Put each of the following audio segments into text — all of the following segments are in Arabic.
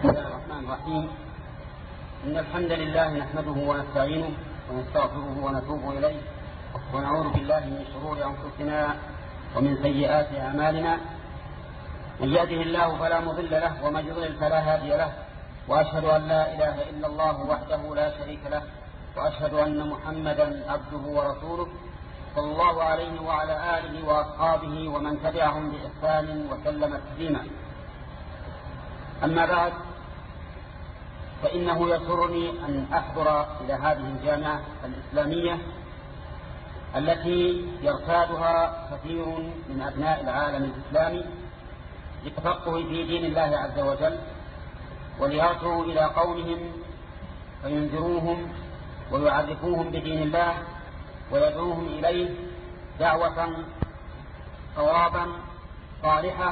بسم الله الرحمن الرحيم. إن الحمد لله نحمده ونستعينه ونستغفره ونتوب إليه ونعوذ بالله من شرور أنفسنا ومن سيئات أعمالنا. من يهده الله فلا مضل له ومن يضلل فلا هادي له، وأشهد أن لا إله إلا الله وحده لا شريك له، وأشهد أن محمدا عبده ورسوله صلى الله عليه وعلى آله وأصحابه ومن تبعهم بإحسان وسلم تسليما. أما بعد، فإنه يسرني أن أحضر إلى هذه الجامعة الإسلامية التي يرتادها كثير من أبناء العالم الإسلامي للتفقه في دين الله عز وجل، وليرجعوا إلى قومهم فينذروهم ويعرفوهم بدين الله ويدعوهم إليه دعوة صوابا صالحة،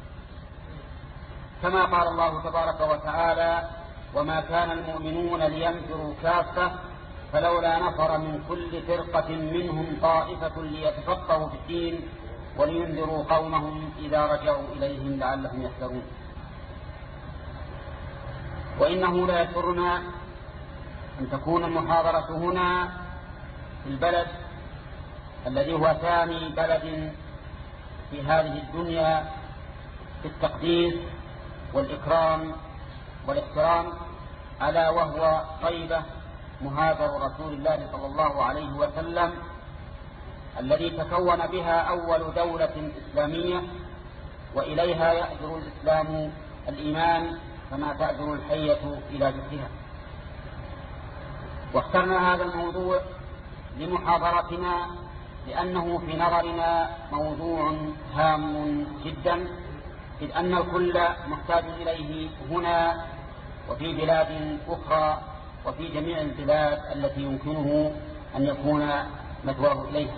كما قال الله تبارك وتعالى: وما كان المؤمنون لينفروا كافة فلولا نفر من كل فرقة منهم طائفة ليتفقهوا في الدين ولينذروا قومهم إذا رجعوا إليهم لعلهم يحذرون. وإنه لا يسرنا أن تكون المحاضرة هنا في البلد الذي هو ثاني بلد في هذه الدنيا في التقديس والإكرام والاحترام، ألا وهو طيبة مهاجر رسول الله صلى الله عليه وسلم، الذي تكون بها أول دولة إسلامية، وإليها يأجر الإسلام الإيمان كما تأجر الحية إلى جثها. واخترنا هذا الموضوع لمحاضرتنا لأنه في نظرنا موضوع هام جدا، إذ أن الكل محتاج إليه هنا وفي بلاد أخرى وفي جميع البلاد التي يمكنه أن يكون مثواه إليها.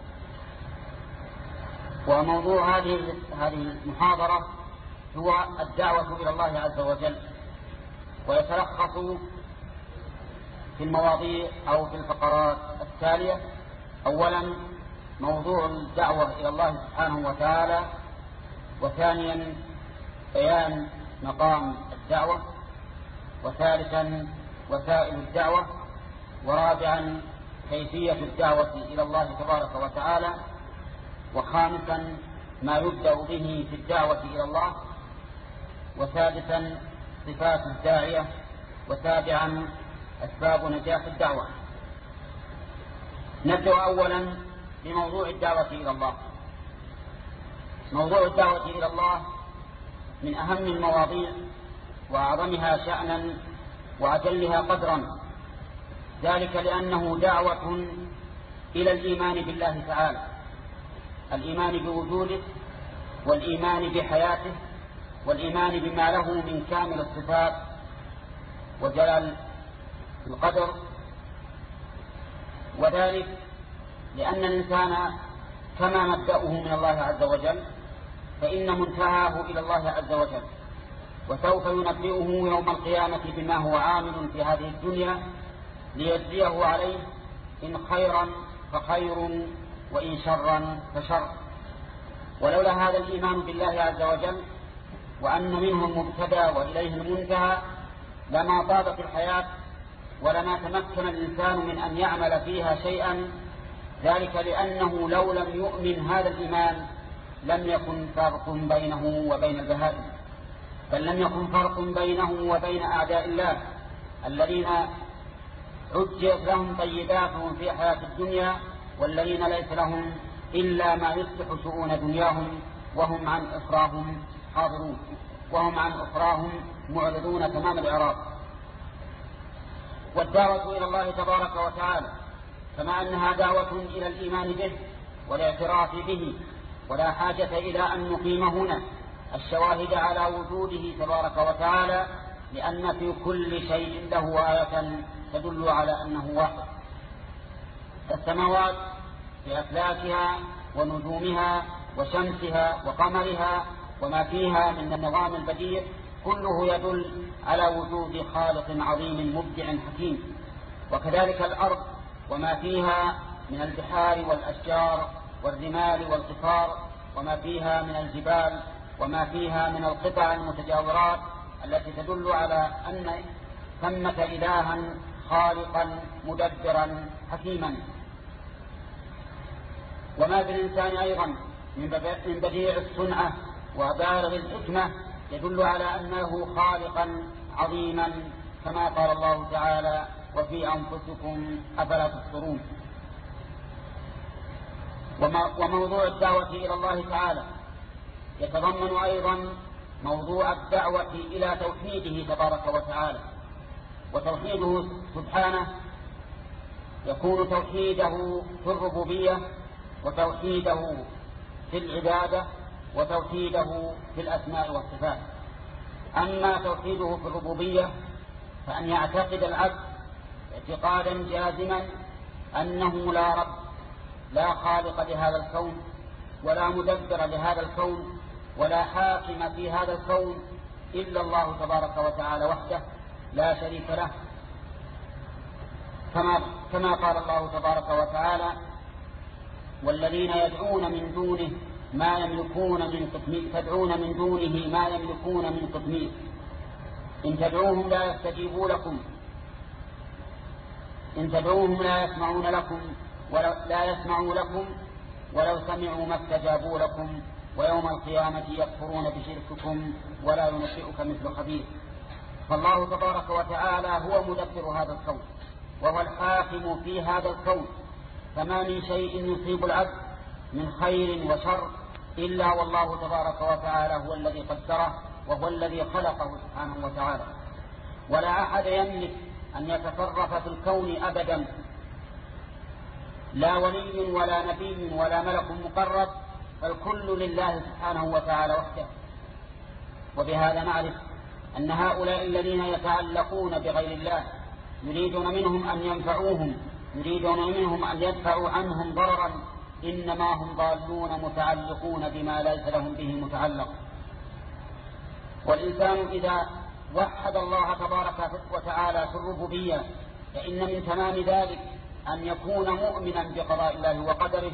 وموضوع هذه المحاضرة هو الدعوة إلى الله عز وجل، ويتلخص في المواضيع أو في الفقرات التالية: أولا موضوع الدعوة إلى الله سبحانه وتعالى، وثانيا بيان مقام الدعوة، وثالثا وسائل الدعوة، ورابعا كيفية الدعوة إلى الله تبارك وتعالى، وخامسا ما يبدأ به في الدعوة إلى الله، وسادسا صفات الداعية، وسابعا أسباب نجاح الدعوة. نبدأ أولا بموضوع الدعوة إلى الله. موضوع الدعوة إلى الله من أهم المواضيع وأعظمها شأنا وأجلها قدرا، ذلك لأنه دعوة إلى الإيمان بالله تعالى، الإيمان بوجوده، والإيمان بحياته، والإيمان بما له من كامل الصفات وجلال القدر، وذلك لأن الإنسان كما مبدأه من الله عز وجل فإن منتهاه إلى الله عز وجل، وسوف ينبئه يوم القيامة بما هو عامل في هذه الدنيا ليجزيه عليه، إن خيرا فخير وإن شرا فشر. ولولا هذا الإيمان بالله عز وجل وأن منه المبتدى وإليه المنتهى لما طابت الحياة ولما تمكن الإنسان من أن يعمل فيها شيئا، ذلك لأنه لو لم يؤمن هذا الإيمان لم يكن فرق بينه وبين البهائم، بل لم يكن فرق بينه وبين أعداء الله الذين عجلت لهم طيباتهم في حياة الدنيا، والذين ليس لهم إلا ما يصلح شؤون دنياهم، وهم عن أخراهم حاضرون، وهم عن أخراهم معرضون تمام الإعراض. والدعوة إلى الله تبارك وتعالى كما أنها دعوة إلى الإيمان به والاعتراف به، ولا حاجة إلى أن نقيم هنا الشواهد على وجوده تبارك وتعالى، لأن في كل شيء له آية تدل على أنه واحد. السماوات بأفلاكها ونجومها وشمسها وقمرها وما فيها من النظام البديع كله يدل على وجود خالق عظيم مبدع حكيم. وكذلك الأرض وما فيها من البحار والأشجار والرمال والقفار، وما فيها من الجبال، وما فيها من القطع المتجاورات، التي تدل على أن ثمة إلها خالقا مدبرا حكيما. وما بالإنسان أيضا من بديع الصنعة وبالغ الحكمة يدل على أنه خالقا عظيما، كما قال الله تعالى: وفي أنفسكم أفلا تبصرون. وموضوع الدعوة إلى الله تعالى يتضمن أيضا موضوع الدعوة إلى توحيده تبارك وتعالى. وتوحيده سبحانه يكون توحيده في الربوبية، وتوحيده في العبادة، وتوحيده في الأسماء والصفات. أما توحيده في الربوبية فأن يعتقد العبد اعتقادا جازما أنه لا رب، لا خالق لهذا الكون، ولا مدبر لهذا الكون، ولا حاكم في هذا الكون إلا الله تبارك وتعالى وحده لا شريك له، كما قال الله تبارك وتعالى: والذين يدعون من دونه ما يملكون من قطمير، تدعون من دونه ما يملكون من قطمير، إن تدعوهم لا يستجيبوا لكم، إن تدعوهم لا يسمعون لكم ولو سمعوا ما استجابوا لكم، ويوم القيامة يكفرون بشرككم ولا ينبئك مثل خبير. فالله تبارك وتعالى هو مدبر هذا الكون، وهو الحاكم في هذا الكون، فما من شيء يصيب العبد من خير وشر إلا والله تبارك وتعالى هو الذي قدره، وهو الذي خلقه سبحانه وتعالى. ولا أحد يملك أن يتصرف في الكون أبدا، لا ولي ولا نبي ولا ملك مقرب، فالكل لله سبحانه وتعالى وحده. وبهذا نعرف أن هؤلاء الذين يتعلقون بغير الله يريدون منهم أن ينفعوهم، يريدون منهم أن يدفعوا عنهم ضررا، إنما هم ضالون متعلقون بما ليس لهم به متعلق. والإنسان إذا وحد الله تبارك وتعالى في الربوبية فإن من تمام ذلك أن يكون مؤمنا بقضاء الله وقدره،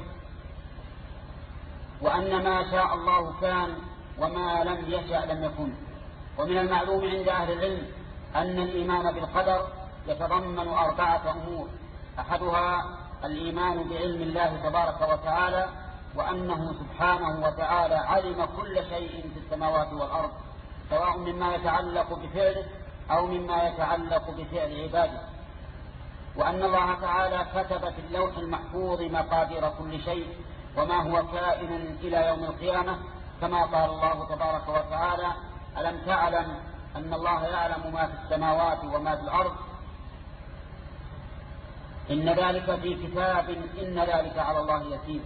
وأن ما شاء الله كان وما لم يشأ لم يكن. ومن المعلوم عند أهل العلم أن الإيمان بالقدر يتضمن 4 أمور: أحدها الإيمان بعلم الله تبارك وتعالى، وأنه سبحانه وتعالى علم كل شيء في السماوات والأرض، سواء مما يتعلق بفعله أو مما يتعلق بفعل عباده، وأن الله تعالى كتب في اللوح المحفوظ مقادير كل شيء وما هو كائن إلى يوم القيامة، كما قال الله تبارك وتعالى: ألم تعلم أن الله يعلم ما في السماوات وما في الأرض، إن ذلك في كتاب، إن ذلك على الله يسير.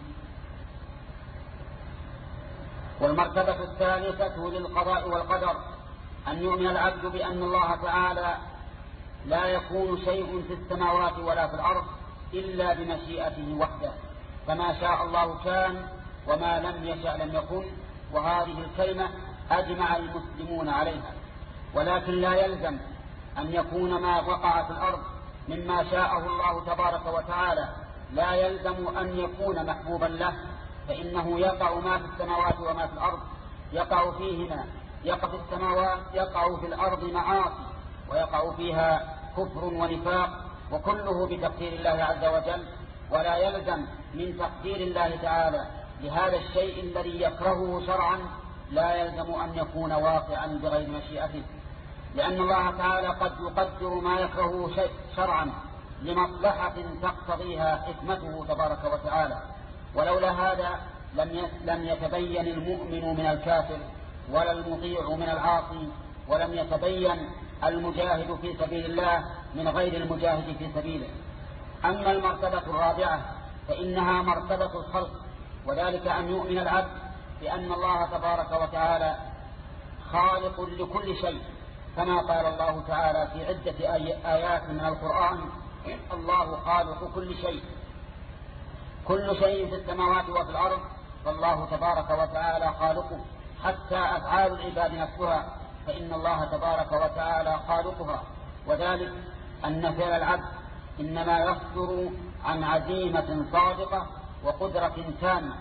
والمرتبة الثالثة للقضاء والقدر أن يؤمن العبد بأن الله تعالى لا يكون شيء في السماوات ولا في الأرض إلا بمشيئته وحده، فما شاء الله كان وما لم يشأ لم يكن. وهذه الكلمة أجمع المسلمون عليها، ولكن لا يلزم أن يكون ما وقع في الأرض مما شاءه الله تبارك وتعالى لا يلزم أن يكون محبوبا له، فإنه يقع ما في السماوات وما في الأرض، يقع فيهما، يقع في السماوات، يقع في الأرض معاصي، ويقع فيها كفر ونفاق، وكله بتقدير الله عز وجل. ولا يلزم من تقدير الله تعالى لهذا الشيء الذي يكرهه شرعا لا يلزم أن يكون واقعا بغير مشيئته، لأن الله تعالى قد يقدر ما يكرهه شرعا لمصلحة تقتضيها حكمته تبارك وتعالى. ولولا هذا لم يتبين المؤمن من الكافر، ولا المطيع من العاصي، ولم يتبين المجاهد في سبيل الله من غير المجاهد في سبيله. أما المرتبة الرابعة فإنها مرتبة الخلق، وذلك أن يؤمن العبد بأن الله تبارك وتعالى خالق لكل شيء، كما قال الله تعالى في عدة آيات من القرآن: الله خالق كل شيء، كل شيء في السماوات وفي الأرض فالله تبارك وتعالى خالقه، حتى أفعال العباد نفسها فإن الله تبارك وتعالى خالقها. وذلك أن فعل العبد إنما يصدر عن عزيمة صادقة وقدرة تامة،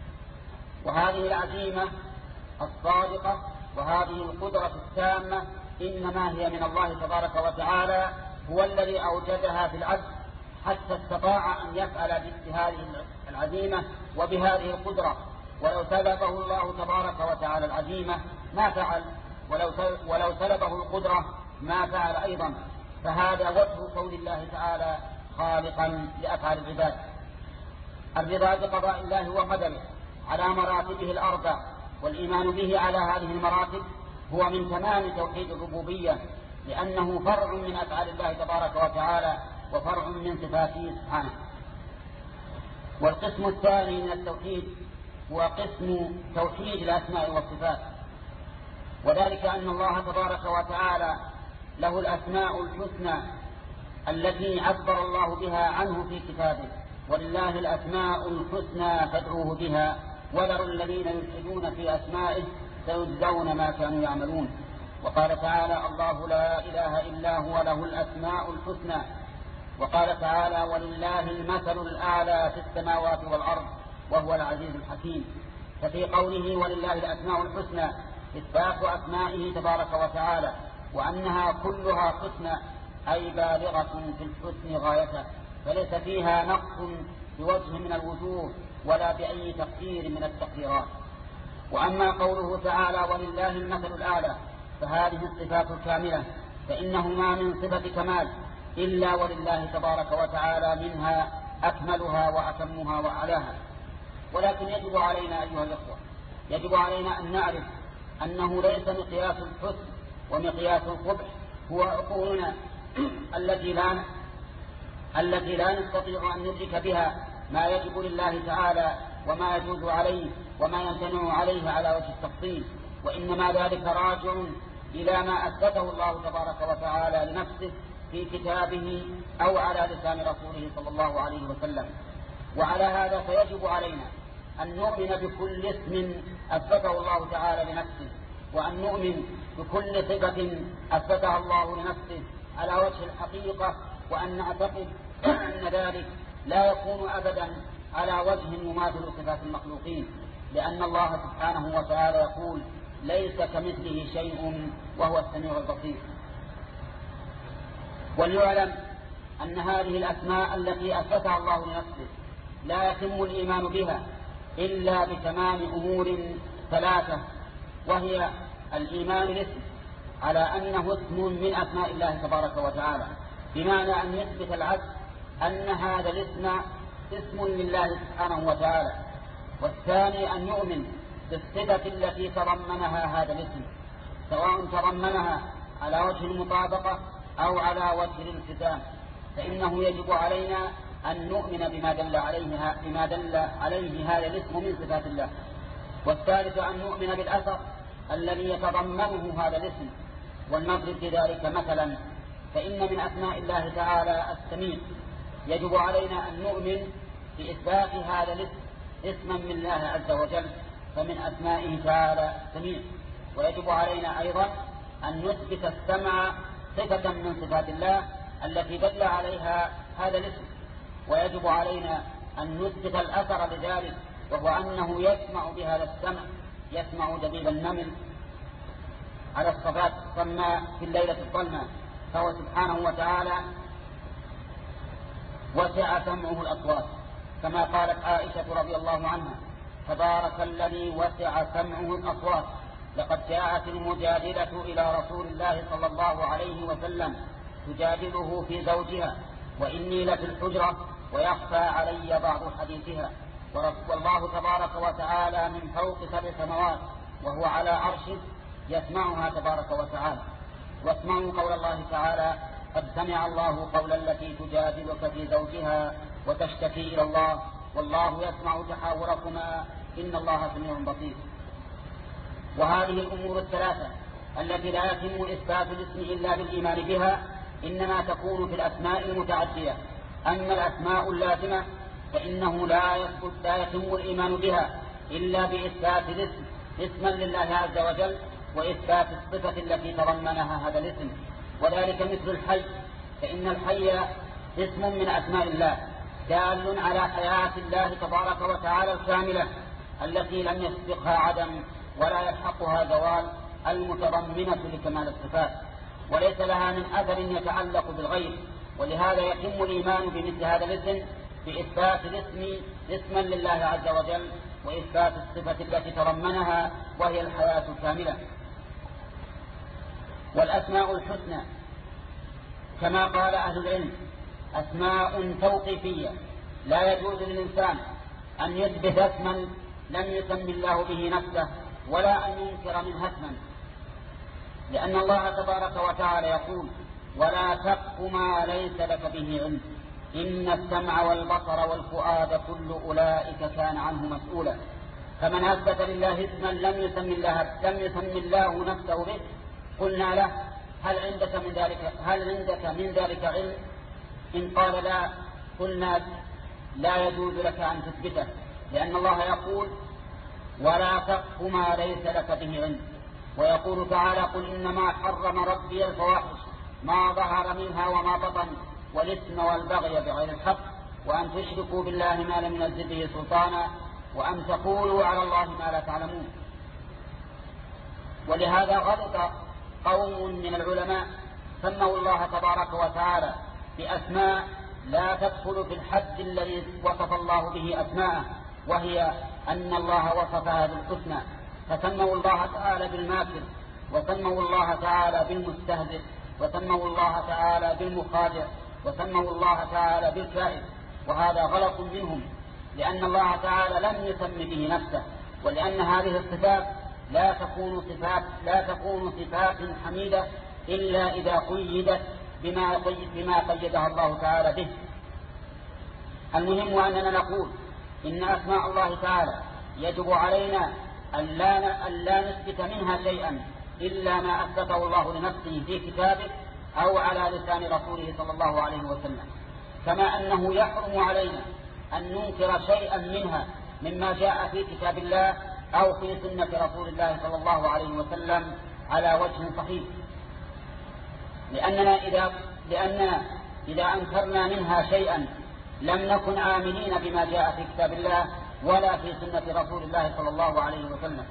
وهذه العزيمة الصادقة وهذه القدرة التامة إنما هي من الله تبارك وتعالى، هو الذي أوجدها في العبد حتى استطاع أن يفعل بهذه العزيمة وبهذه القدرة. ولو سلبه الله تبارك وتعالى العزيمة ما فعل، ولو سلبه القدرة ما فعل أيضا. فهذا وجه قول الله تعالى خالقا لأفعال العباد. الرضا بقضاء الله وقدره على مراتبه الأربع والإيمان به على هذه المراتب هو من تمام توحيد الربوبية، لأنه فرع من أفعال الله تبارك وتعالى وفرع من صفاته سبحانه. والقسم الثاني من التوحيد هو قسم توحيد الأسماء والصفات، وذلك أن الله تبارك وتعالى له الأسماء الحسنى التي عبر الله بها عنه في كتابه، ولله الأسماء الحسنى فادعوه بها وذروا الذين يلحدون في أسمائه سيجزون ما كانوا يعملون. وقال تعالى الله لا إله إلا هو له الأسماء الحسنى. وقال تعالى ولله المثل الأعلى في السماوات والأرض وهو العزيز الحكيم. ففي قوله ولله الأسماء الحسنى إثبات أسمائه تبارك وتعالى وأنها كلها حسنى أي بالغة في الحسن غايته، فليس فيها نقص بوجه من الوجوه ولا بأي تقدير من التقديرات. وأما قوله تعالى ولله المثل الأعلى فهذه الصفات الكاملة، فإنه ما من صفة كمال إلا ولله تبارك وتعالى منها أكملها وأتمها وأعلاها. ولكن يجب علينا أيها الأخوة، يجب علينا أن نعرف أنه ليس مقياس الحسن ومقياس القبح هو عقولنا التي لا نستطيع أن ندرك بها ما يجب لله تعالى وما يجوز عليه وما يمتنع عليه على وجه التفصيل، وإنما ذلك راجع إلى ما أثبته الله تبارك وتعالى لنفسه في كتابه أو على لسان رسوله صلى الله عليه وسلم. وعلى هذا فيجب علينا أن نؤمن بكل اسم أثبته الله تعالى لنفسه، وأن نؤمن بكل صفة أثبتها الله لنفسه على وجه الحقيقة، وأن نعتقد أن ذلك لا يكون أبدا على وجه مماثل صفات المخلوقين، لأن الله سبحانه وتعالى يقول ليس كمثله شيء وهو السميع البصير. وليعلم أن هذه الأسماء التي أثبتها الله لنفسه لا يتم الإيمان بها إلا بتمام أمور ثلاثة، وهي الإيمان بالاسم على أنه اسم من أسماء الله تبارك وتعالى، بمعنى أن يثبت العبد أن هذا الاسم اسم لله سبحانه وتعالى. والثاني أن يؤمن بالصفة التي تضمنها هذا الاسم، سواء تضمنها على وجه المطابقة أو على وجه الالتزام، فإنه يجب علينا أن نؤمن بما دل عليه هذا الاسم من صفات الله. والثالث أن نؤمن بالأثر الذي يتضمنه هذا الاسم. ولنضرب بذلك مثلا، فإن من أسماء الله تعالى السميع، يجب علينا أن نؤمن بإثبات هذا الاسم اسما من الله عز وجل، فمن أسمائه تعالى السميع. ويجب علينا أيضا أن نثبت السمع صفة من صفات الله التي دل عليها هذا الاسم. ويجب علينا أن نثبت الأثر لذلك، وهو أنه يسمع بهذا السمع، يسمع دبيب النمل على الصفات الصماء في الليلة الظلمة، فهو سبحانه وتعالى وسع سمعه الأصوات، كما قالت عائشة رضي الله عنها تبارك الذي وسع سمعه الأصوات، لقد جاءت المجادلة إلى رسول الله صلى الله عليه وسلم تجادله في زوجها وإني لفي الحجرة ويخفى علي بعض حديثها، والله تبارك وتعالى من فوق 7 سماوات وهو على عرشه يسمعها تبارك وتعالى. واسمعوا قول الله تعالى قد سمع الله قول التي تجادلك في زوجها وتشتكي إلى الله والله يسمع تحاوركما إن الله سميع بصير. وهذه الأمور الثلاثة التي لا يتم إثبات الاسم إلا بالإيمان بها إنما تكون في الأسماء المتعدية. أما الأسماء اللازمة فإنه لا يتم الإيمان بها إلا بإثبات الاسم اسما لله عز وجل وإثبات الصفة التي تضمنها هذا الاسم. وذلك مثل الحي، فإن الحي اسم من أسماء الله دال على حياة الله تبارك وتعالى الكاملة التي لم يسبقها عدم ولا يلحقها زوال المتضمنة لكمال الصفات، وليس لها من أثر يتعلق بالغير. ولهذا يتم الإيمان بمثل هذا الاسم بإثبات الاسم اسما لله عز وجل، وإثبات الصفة التي تضمنها وهي الحياة الكاملة. والأسماء الحسنى كما قال أهل العلم أسماء توقيفية، لا يجوز للإنسان أن يثبت اسما لم يسم الله به نفسه ولا أن ينكر منه اسما، لأن الله تبارك وتعالى يقول: ولا تقف ما ليس لك به علم إن السمع والبصر والفؤاد كل أولئك كان عنه مسؤولا. فمن أثبت لله اسما لم يسم الله نفسه به قلنا له: هل عندك من ذلك علم؟ إن قال لا قلنا: لا يجوز لك أن تثبته، لأن الله يقول: ولا تقف ما ليس لك به علم. ويقول تعالى: قل إنما حرم ربي الفواحش ما ظهر منها وما بطن والإثم والبغي بغير الحق وأن تشركوا بالله ما لم ينزل به سلطانا وأن تقولوا على الله ما لا تعلمون. ولهذا غلط قوم من العلماء سموا الله تبارك وتعالى بأسماء لا تدخل في الحد الذي وصف الله به أسماءه، وهي أن الله وصفها بالحسنى، فسموا الله تعالى بالماكر، وسموا الله تعالى بالمستهزئ، وسموا الله تعالى بالمخادع، وسموا الله تعالى بالكائن. وهذا غلط منهم، لأن الله تعالى لم يسم به نفسه، ولأن هذه الصفات لا تكون صفات حميدة إلا إذا قيدت بما قيدها الله تعالى به. المهم أننا نقول إن أسماء الله تعالى يجب علينا أن لا نثبت منها شيئا إلا ما أثبته الله لنفسه في كتابه أو على لسان رسوله صلى الله عليه وسلم، كما أنه يحرم علينا أن ننكر شيئا منها مما جاء في كتاب الله أو في سنة رسول الله صلى الله عليه وسلم على وجه صحيح، لأننا إذا أنكرنا منها شيئا لم نكن عاملين بما جاء في كتاب الله ولا في سنة رسول الله صلى الله عليه وسلم.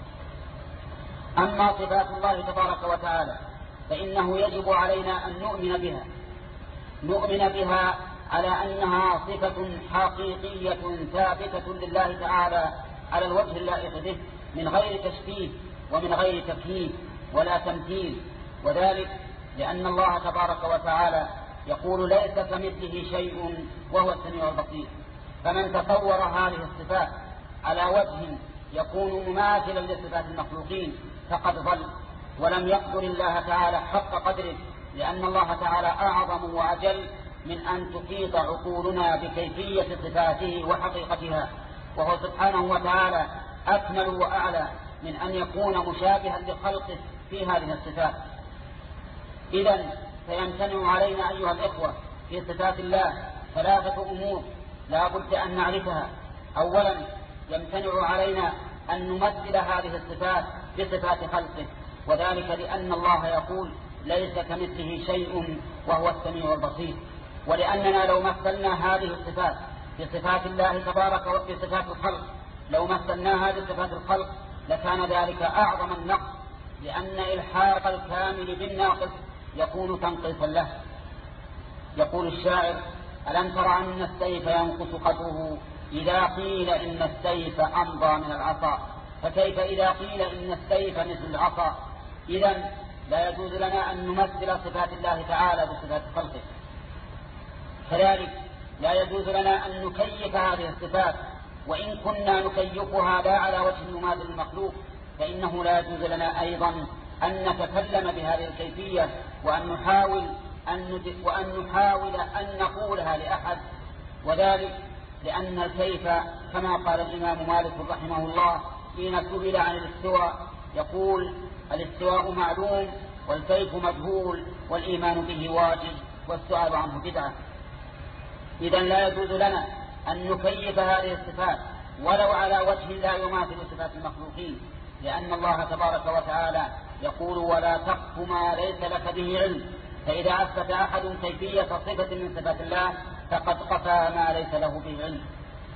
أما صفات الله تبارك وتعالى فإنه يجب علينا أن نؤمن بها على أنها صفة حقيقية ثابتة لله تعالى على الوجه اللائق به، من غير تشبيه ومن غير تكييف ولا تمثيل. وذلك لأن الله تبارك وتعالى يقول: ليس كمثله شيء وهو السميع البصير. فمن تصور هذه الصفات على وجه يكون مماثلا لصفات المخلوقين فقد ضل ولم يقدر الله تعالى حق قدره، لأن الله تعالى أعظم وأجل من أن تحيط عقولنا بكيفية صفاته وحقيقتها، وهو سبحانه وتعالى أكمل وأعلى من أن يكون مشابها لخلقه في هذه الصفات. إذن فيمتنع علينا أيها الإخوة في صفات الله 3 أمور لا بد أن نعرفها. أولا، يمتنع علينا أن نمثل هذه الصفات بصفات خلقه، وذلك لأن الله يقول: ليس كمثله شيء وهو السميع البصير. ولأننا لو مثلنا هذه الصفات بصفات الله تبارك وبصفات الخلق، لو مثلناها بصفات الخلق لكان ذلك أعظم النقص، لأن إلحاق الكامل بالناقص يكون تنقيصا له. يقول الشاعر: ألم تر أن السيف ينقص قدره إذا قيل إن السيف أمضى من العصا، فكيف إذا قيل إن السيف مثل العصا. إذن لا يجوز لنا أن نمثل صفات الله تعالى بصفات خلقه. كذلك لا يجوز لنا أن نكيف هذه الصفات، وإن كنا نكيفها لا على وجه المماثل المخلوق فإنه لا يجوز لنا أيضا أن نتكلم بهذه الكيفية وأن نحاول أن نقولها لأحد. وذلك لأن الكيف كما قال الإمام مالك رحمه الله حين سئل عن الاستواء يقول: الاستواء معلوم والكيف مجهول والإيمان به واجب والسؤال عنه بدعة. إذن لا يجوز لنا أن نكيف هذه الصفات ولو على وجه لا يماثل صفات المخلوقين، لأن الله تبارك وتعالى يقول: ولا تقف ما ليس لك به علم. فإذا أثبت أحد كيفية صفة من صفات الله فقد قفى ما ليس له به علم.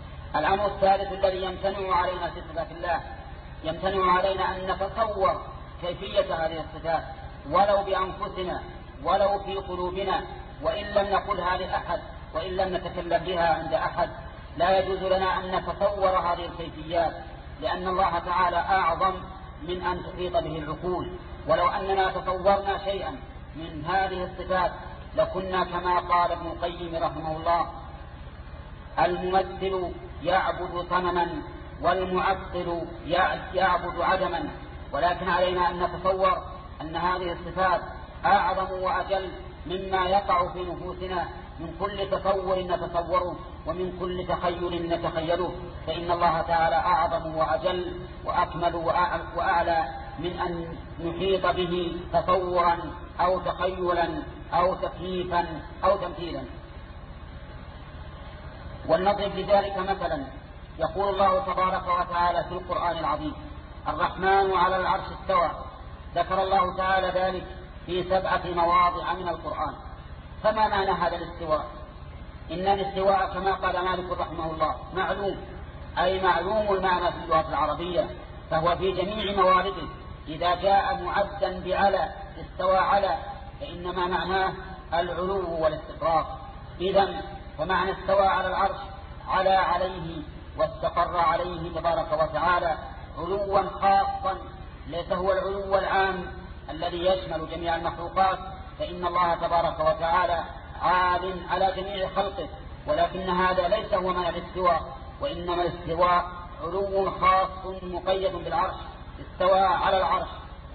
الأمر الثالث الذي يمتنع علينا في صفات الله، يمتنع علينا أن نتصور كيفية هذه الصفات ولو بأنفسنا ولو في قلوبنا، وإن لم نقلها لأحد وإن لم نتكلم بها عند أحد، لا يجوز لنا أن نتصور هذه الكيفيات، لأن الله تعالى أعظم من أن تحيط به العقول. ولو أننا تصورنا شيئا من هذه الصفات لكنا كما قال ابن القيم رحمه الله: الممثل يعبد صنما والمعطل يعبد عدما. ولكن علينا أن نتصور أن هذه الصفات أعظم وأجل مما يقع في نفوسنا من كل تصور نتصوره ومن كل تخيل نتخيله، فإن الله تعالى أعظم وأجل وأكمل وأعلى من أن نحيط به تصورا أو تخيلا أو تكييفا أو تمثيلا. ولنضرب لذلك مثلا، يقول الله تبارك وتعالى في القرآن العظيم: الرحمن على العرش استوى. ذكر الله تعالى ذلك في 7 مواضع من القرآن. فما معنى هذا الاستواء؟ إن الاستواء كما قال مالك رحمه الله معلوم، أي معلوم المعنى في اللغة العربية، فهو في جميع موارده. إذا جاء معدا بعلى استوى على، فإنما معناه العلو والاستقرار. إذن فمعنى استوى على العرش على عليه واستقر عليه تبارك وتعالى علوا خاصا، ليس هو العلو العام الذي يشمل جميع المخلوقات، فإن الله تبارك وتعالى عال على جميع خلقه، ولكن هذا ليس هو معنى الاستواء، وإنما الاستواء علو خاص مقيد بالعرش. استوى على العرش،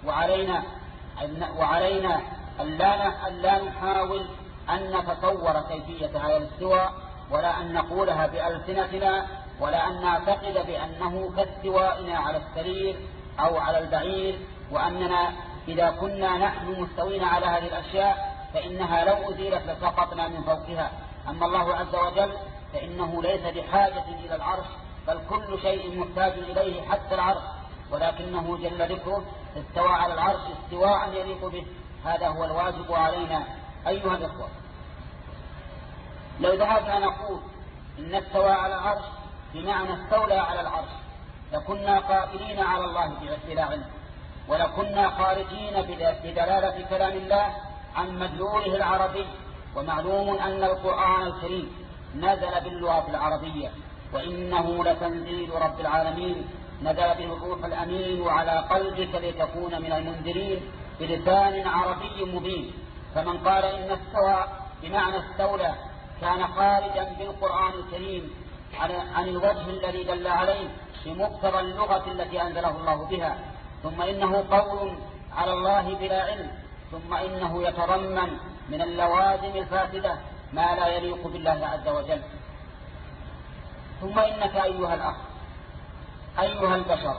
وعلينا أن لا نحاول أن نتصور كيفية هذا الاستواء، ولا أن نقولها بألسنتنا، ولا أن نعتقد بأنه كاستوائنا على السرير أو على البعير، وأننا إذا كنا نحن مستوين على هذه الأشياء فإنها لو أزيلت لسقطنا من فوقها. أما الله عز وجل فإنه ليس بحاجة إلى العرش، بل كل شيء محتاج إليه حتى العرش، ولكنه جل ذكره استوى على العرش استواء يليق به. هذا هو الواجب علينا أيها الإخوة. لو ذهبنا نقول إن استوى على العرش بمعنى استولى على العرش لكنا قائلين على الله بلا علم، ولكنا خارجين بدلالة كلام الله عن مدلوله العربي. ومعلوم أن القرآن الكريم نزل باللغة العربية، وإنه لتنزيل رب العالمين، نزل به الروح الأمين وعلى قلبك لتكون من المنذرين بلسان عربي مبين. فمن قال إن استوى بمعنى استولى كان خارجا بالقرآن الكريم عن الوجه الذي دل عليه بمقتضى اللغة التي أنزله الله بها. ثم إنه قول على الله بلا علم، ثم إنه يتضمن من اللوازم الفاسدة ما لا يليق بالله عز وجل. ثم إنك أيها الأخ أيها البشر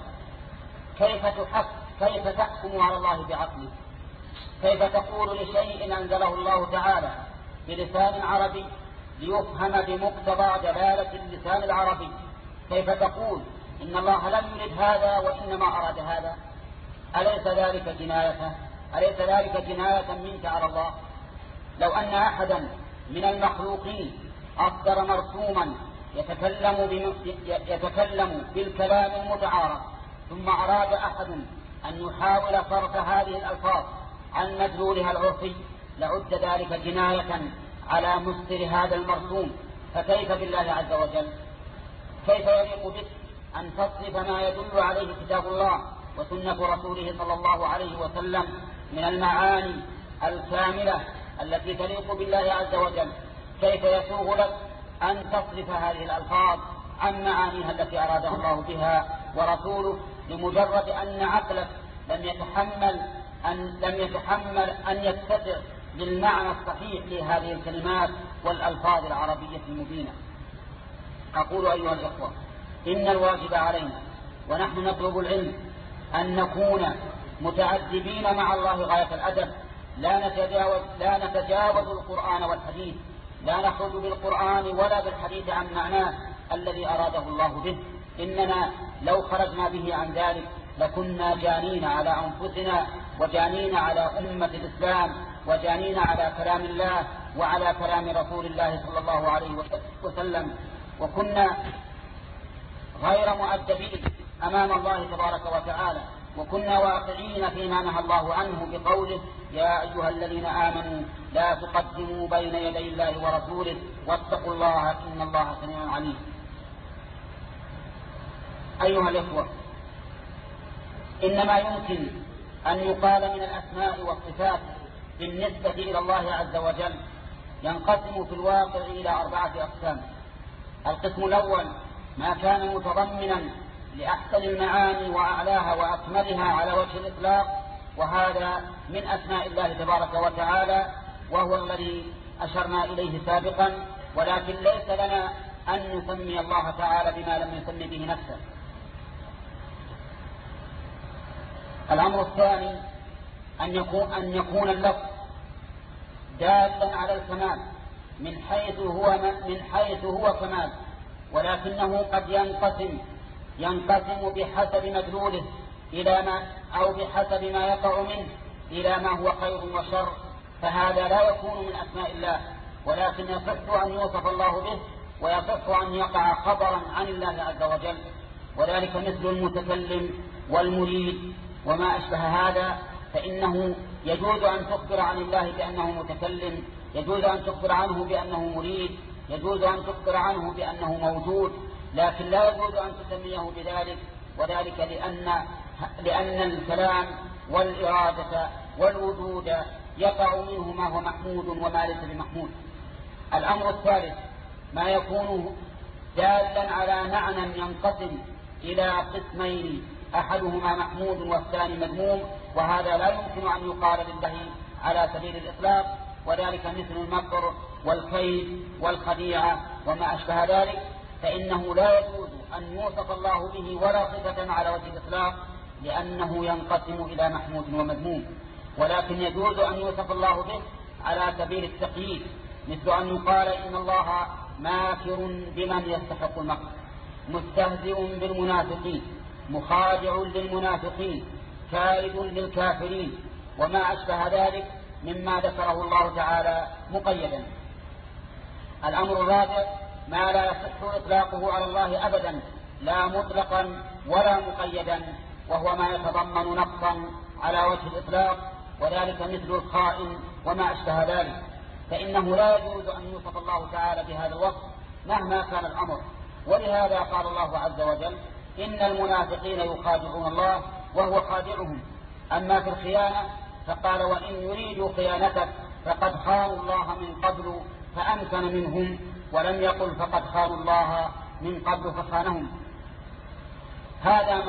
كيف تحكم على الله بعقله؟ كيف تقول لشيء أنزله الله تعالى بلسان عربي ليفهم بمقتضى دلالة اللسان العربي؟ كيف تقول إن الله لم يرد هذا وإنما أراد هذا؟ أليس ذلك جناية منك على الله؟ لو أن أحدا من المخلوقين أصدر مرسوما يتكلم بالكلام المتعارف، ثم أراد أحد أن يحاول صرف هذه الألفاظ عن مدلولها العرفي، لعد ذلك جناية على مصدر هذا المرسوم. فكيف بالله عز وجل؟ كيف يليق بك أن تصرف ما يدل عليه كتاب الله وسنة رسوله صلى الله عليه وسلم من المعاني الكاملة التي تليق بالله عز وجل؟ كيف يسوغ لك أن تصرف هذه الألفاظ عن معانيها التي أرادها الله بها ورسوله، لمجرد أن عقلك لم يتحمل أن يتسع للمعنى الصحيح لهذه الكلمات والألفاظ العربية المبينة؟ أقول أيها الإخوة، إن الواجب علينا ونحن نطلب العلم أن نكون متأدبين مع الله غاية الأدب، لا نتجاوز القرآن والحديث، لا نخرج بالقرآن ولا بالحديث عن معناه الذي أراده الله به. إننا لو خرجنا به عن ذلك لكنا جانين على أنفسنا، وجانين على أمة الإسلام، وجانين على كلام الله وعلى كلام رسول الله صلى الله عليه وسلم، وكنا غير مؤدبين أمام الله تبارك وتعالى. وكنا واقعين فيما نهى الله عنه بقوله يا أيها الذين آمنوا لا تقدموا بين يدي الله ورسوله واتقوا الله إن الله سميع عليم. أيها الإخوة، إنما يمكن أن يقال من الأسماء والصفات بالنسبة إلى الله عز وجل ينقسم في الواقع إلى 4 أقسام. القسم الأول ما كان متضمنا لأحسن المعاني وأعلاها وأكملها على وجه الإطلاق، وهذا من أسماء الله تبارك وتعالى، وهو الذي أشرنا إليه سابقا، ولكن ليس لنا أن نسمي الله تعالى بما لم يسمي به نفسه. الأمر الثاني أن يكون اللفظ دالا على الكمال من حيث هو كمال، ولكنه قد ينقسم بحسب مدلوله إلى ما أو بحسب ما يقع منه إلى ما هو خير وشر، فهذا لا يكون من أسماء الله، ولكن يصح أن يوصف الله به ويصح أن يقع خبرا عن الله عز وجل، وذلك مثل المتكلم والمريد وما أشبه هذا، فإنه يجوز أن تخبر عن الله بأنه متكلم، يجوز أن تخبر عنه بأنه مريد، يجوز أن تخبر عنه بأنه موجود، لكن لا يجوز أن تسميه بذلك، وذلك لأن الكلام والإرادة والوجود يقع منه ما هو محمود وما ليس بمحمود. الأمر الثالث ما يكون دالا على معنى ينقسم إلى قسمين، أحدهما محمود والثاني مذموم، وهذا لا يمكن أن يقال لله على سبيل الإطلاق، وذلك مثل المكر والكيد والخديعة وما أشبه ذلك، فإنه لا يجوز أن يوصف الله به ولا صفة على وجه الإطلاق، لأنه ينقسم إلى محمود ومذموم، ولكن يجوز أن يوصف الله به على سبيل التقييد، مثل أن يقال إن الله ماكر بمن يستحق المكر، مستهزئ بالمنافقين، مخادع للمنافقين، كائد للكافرين، وما أشبه ذلك مما ذكره الله تعالى مقيدا. الأمر الرابع ما لا يصح إطلاقه على الله أبدا، لا مطلقا ولا مقيدا، وهو ما يتضمن نقصا على وجه الإطلاق، وذلك مثل الخائن وما أشبه ذلك، فإنه لا يجوز أن يوصف الله تعالى بهذا الوصف مهما كان الأمر. ولهذا قال الله عز وجل إن المنافقين يخادعون الله وهو خادعهم. أما في الخيانة فقال وإن يريدوا خيانتك فقد خانوا الله من قبل فأمكن منهم، ولم يقل فقد خانوا الله من قبل فخانهم. هذا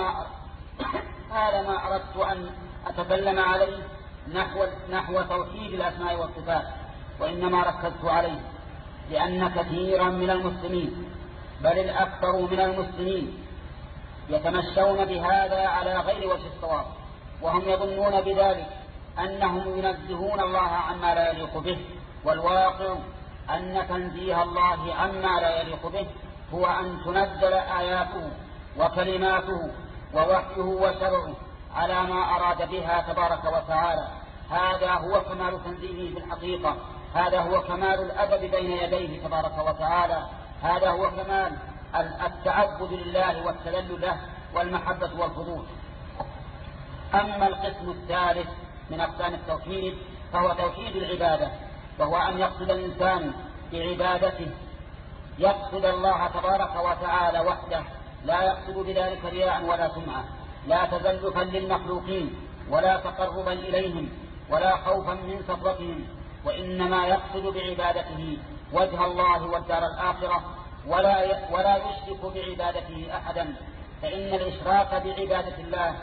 ما أردت أن أتكلم عليه نحو توحيد الأسماء والصفات، وإنما ركزت عليه لأن كثيرا من المسلمين بل الأكثر من المسلمين يتمشون بهذا على غير وجه الصواب، وهم يظنون بذلك أنهم ينزهون الله عما لا يليق به، والواقع أن تنزيه الله عما لا يليق به هو أن تنزل آياته وكلماته ووحيه وشرعه على ما أراد بها تبارك وتعالى. هذا هو كمال تنزيهه بالحقيقة، هذا هو كمال الأدب بين يديه تبارك وتعالى، هذا هو كمال التعبد لله والتذلل له والمحبة والفضول. أما القسم الثالث من أقسام التوحيد فهو توحيد العبادة، وهو أن يقصد الإنسان بعبادته يقصد الله تبارك وتعالى وحده، لا يقصد بذلك رياء ولا سمعة، لا تزلفا للمخلوقين ولا تقربا إليهم ولا خوفا من سطوتهم، وإنما يقصد بعبادته وجه الله والدار الآخرة، ولا يشرك بعبادته أحدا، فإن الإشراك بعبادة الله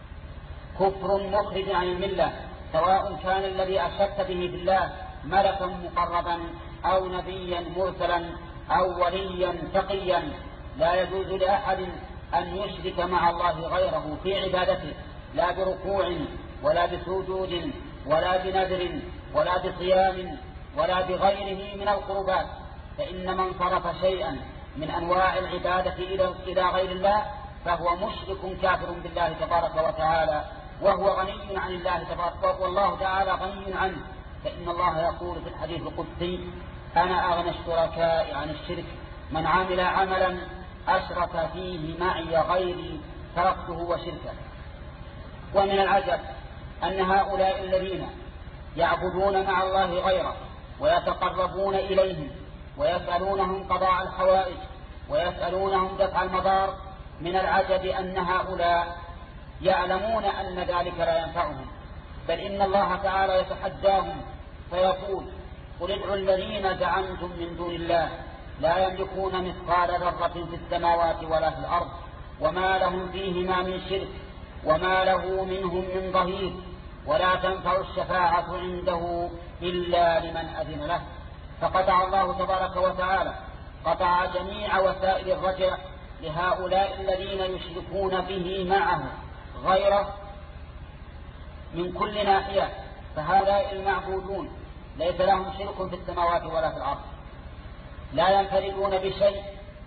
كفر مخرج عن الملة، سواء كان الذي أشركت به بالله ملكا مقربا أو نبيا مرسلا أو وليا تقيا. لا يجوز لأحد أن يشرك مع الله غيره في عبادته، لا بركوع ولا بسجود ولا بنذر ولا بصيام ولا بغيره من القربات، فإن من صرف شيئا من أنواع العبادة إلى غير الله فهو مشرك كافر بالله تبارك وتعالى، وهو غني عن الله تبارك، والله تعالى غني عنه، فإن الله يقول في الحديث القدسي أنا أغنى الشركاء عن الشرك، من عمل عملا أشرك فيه معي غيري تركته وشركه. ومن العجب أن هؤلاء الذين يعبدون مع الله غيره ويتقربون إليهم ويسألونهم قضاء الحوائج ويسألونهم دفع المضار، من العجب أن هؤلاء يعلمون أن ذلك لا ينفعهم، بل إن الله تعالى يتحداهم فيقول: قل ادعوا الذين زعمتم من دون الله لا يملكون مثقال ذرة في السماوات ولا في الأرض وما لهم فيهما من شرك وما له منهم من ظهير ولا تنفع الشفاعة عنده إلا لمن أذن له. فقطع الله تبارك وتعالى قطع جميع وسائل الرجع لهؤلاء الذين يشركون به معه غيره من كل ناحية. فهؤلاء المعبودون ليس لهم شرك في السماوات ولا في الأرض، لا ينفردون بشيء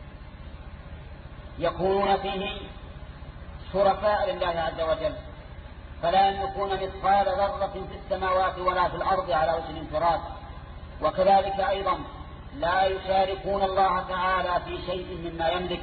يكونون فيه شركاء لله عز وجل، فلا يملكون مثقال ذرة في السماوات ولا في الأرض على وجه الانفراد. وكذلك أيضا لا يشاركون الله تعالى في شيء مما يملك،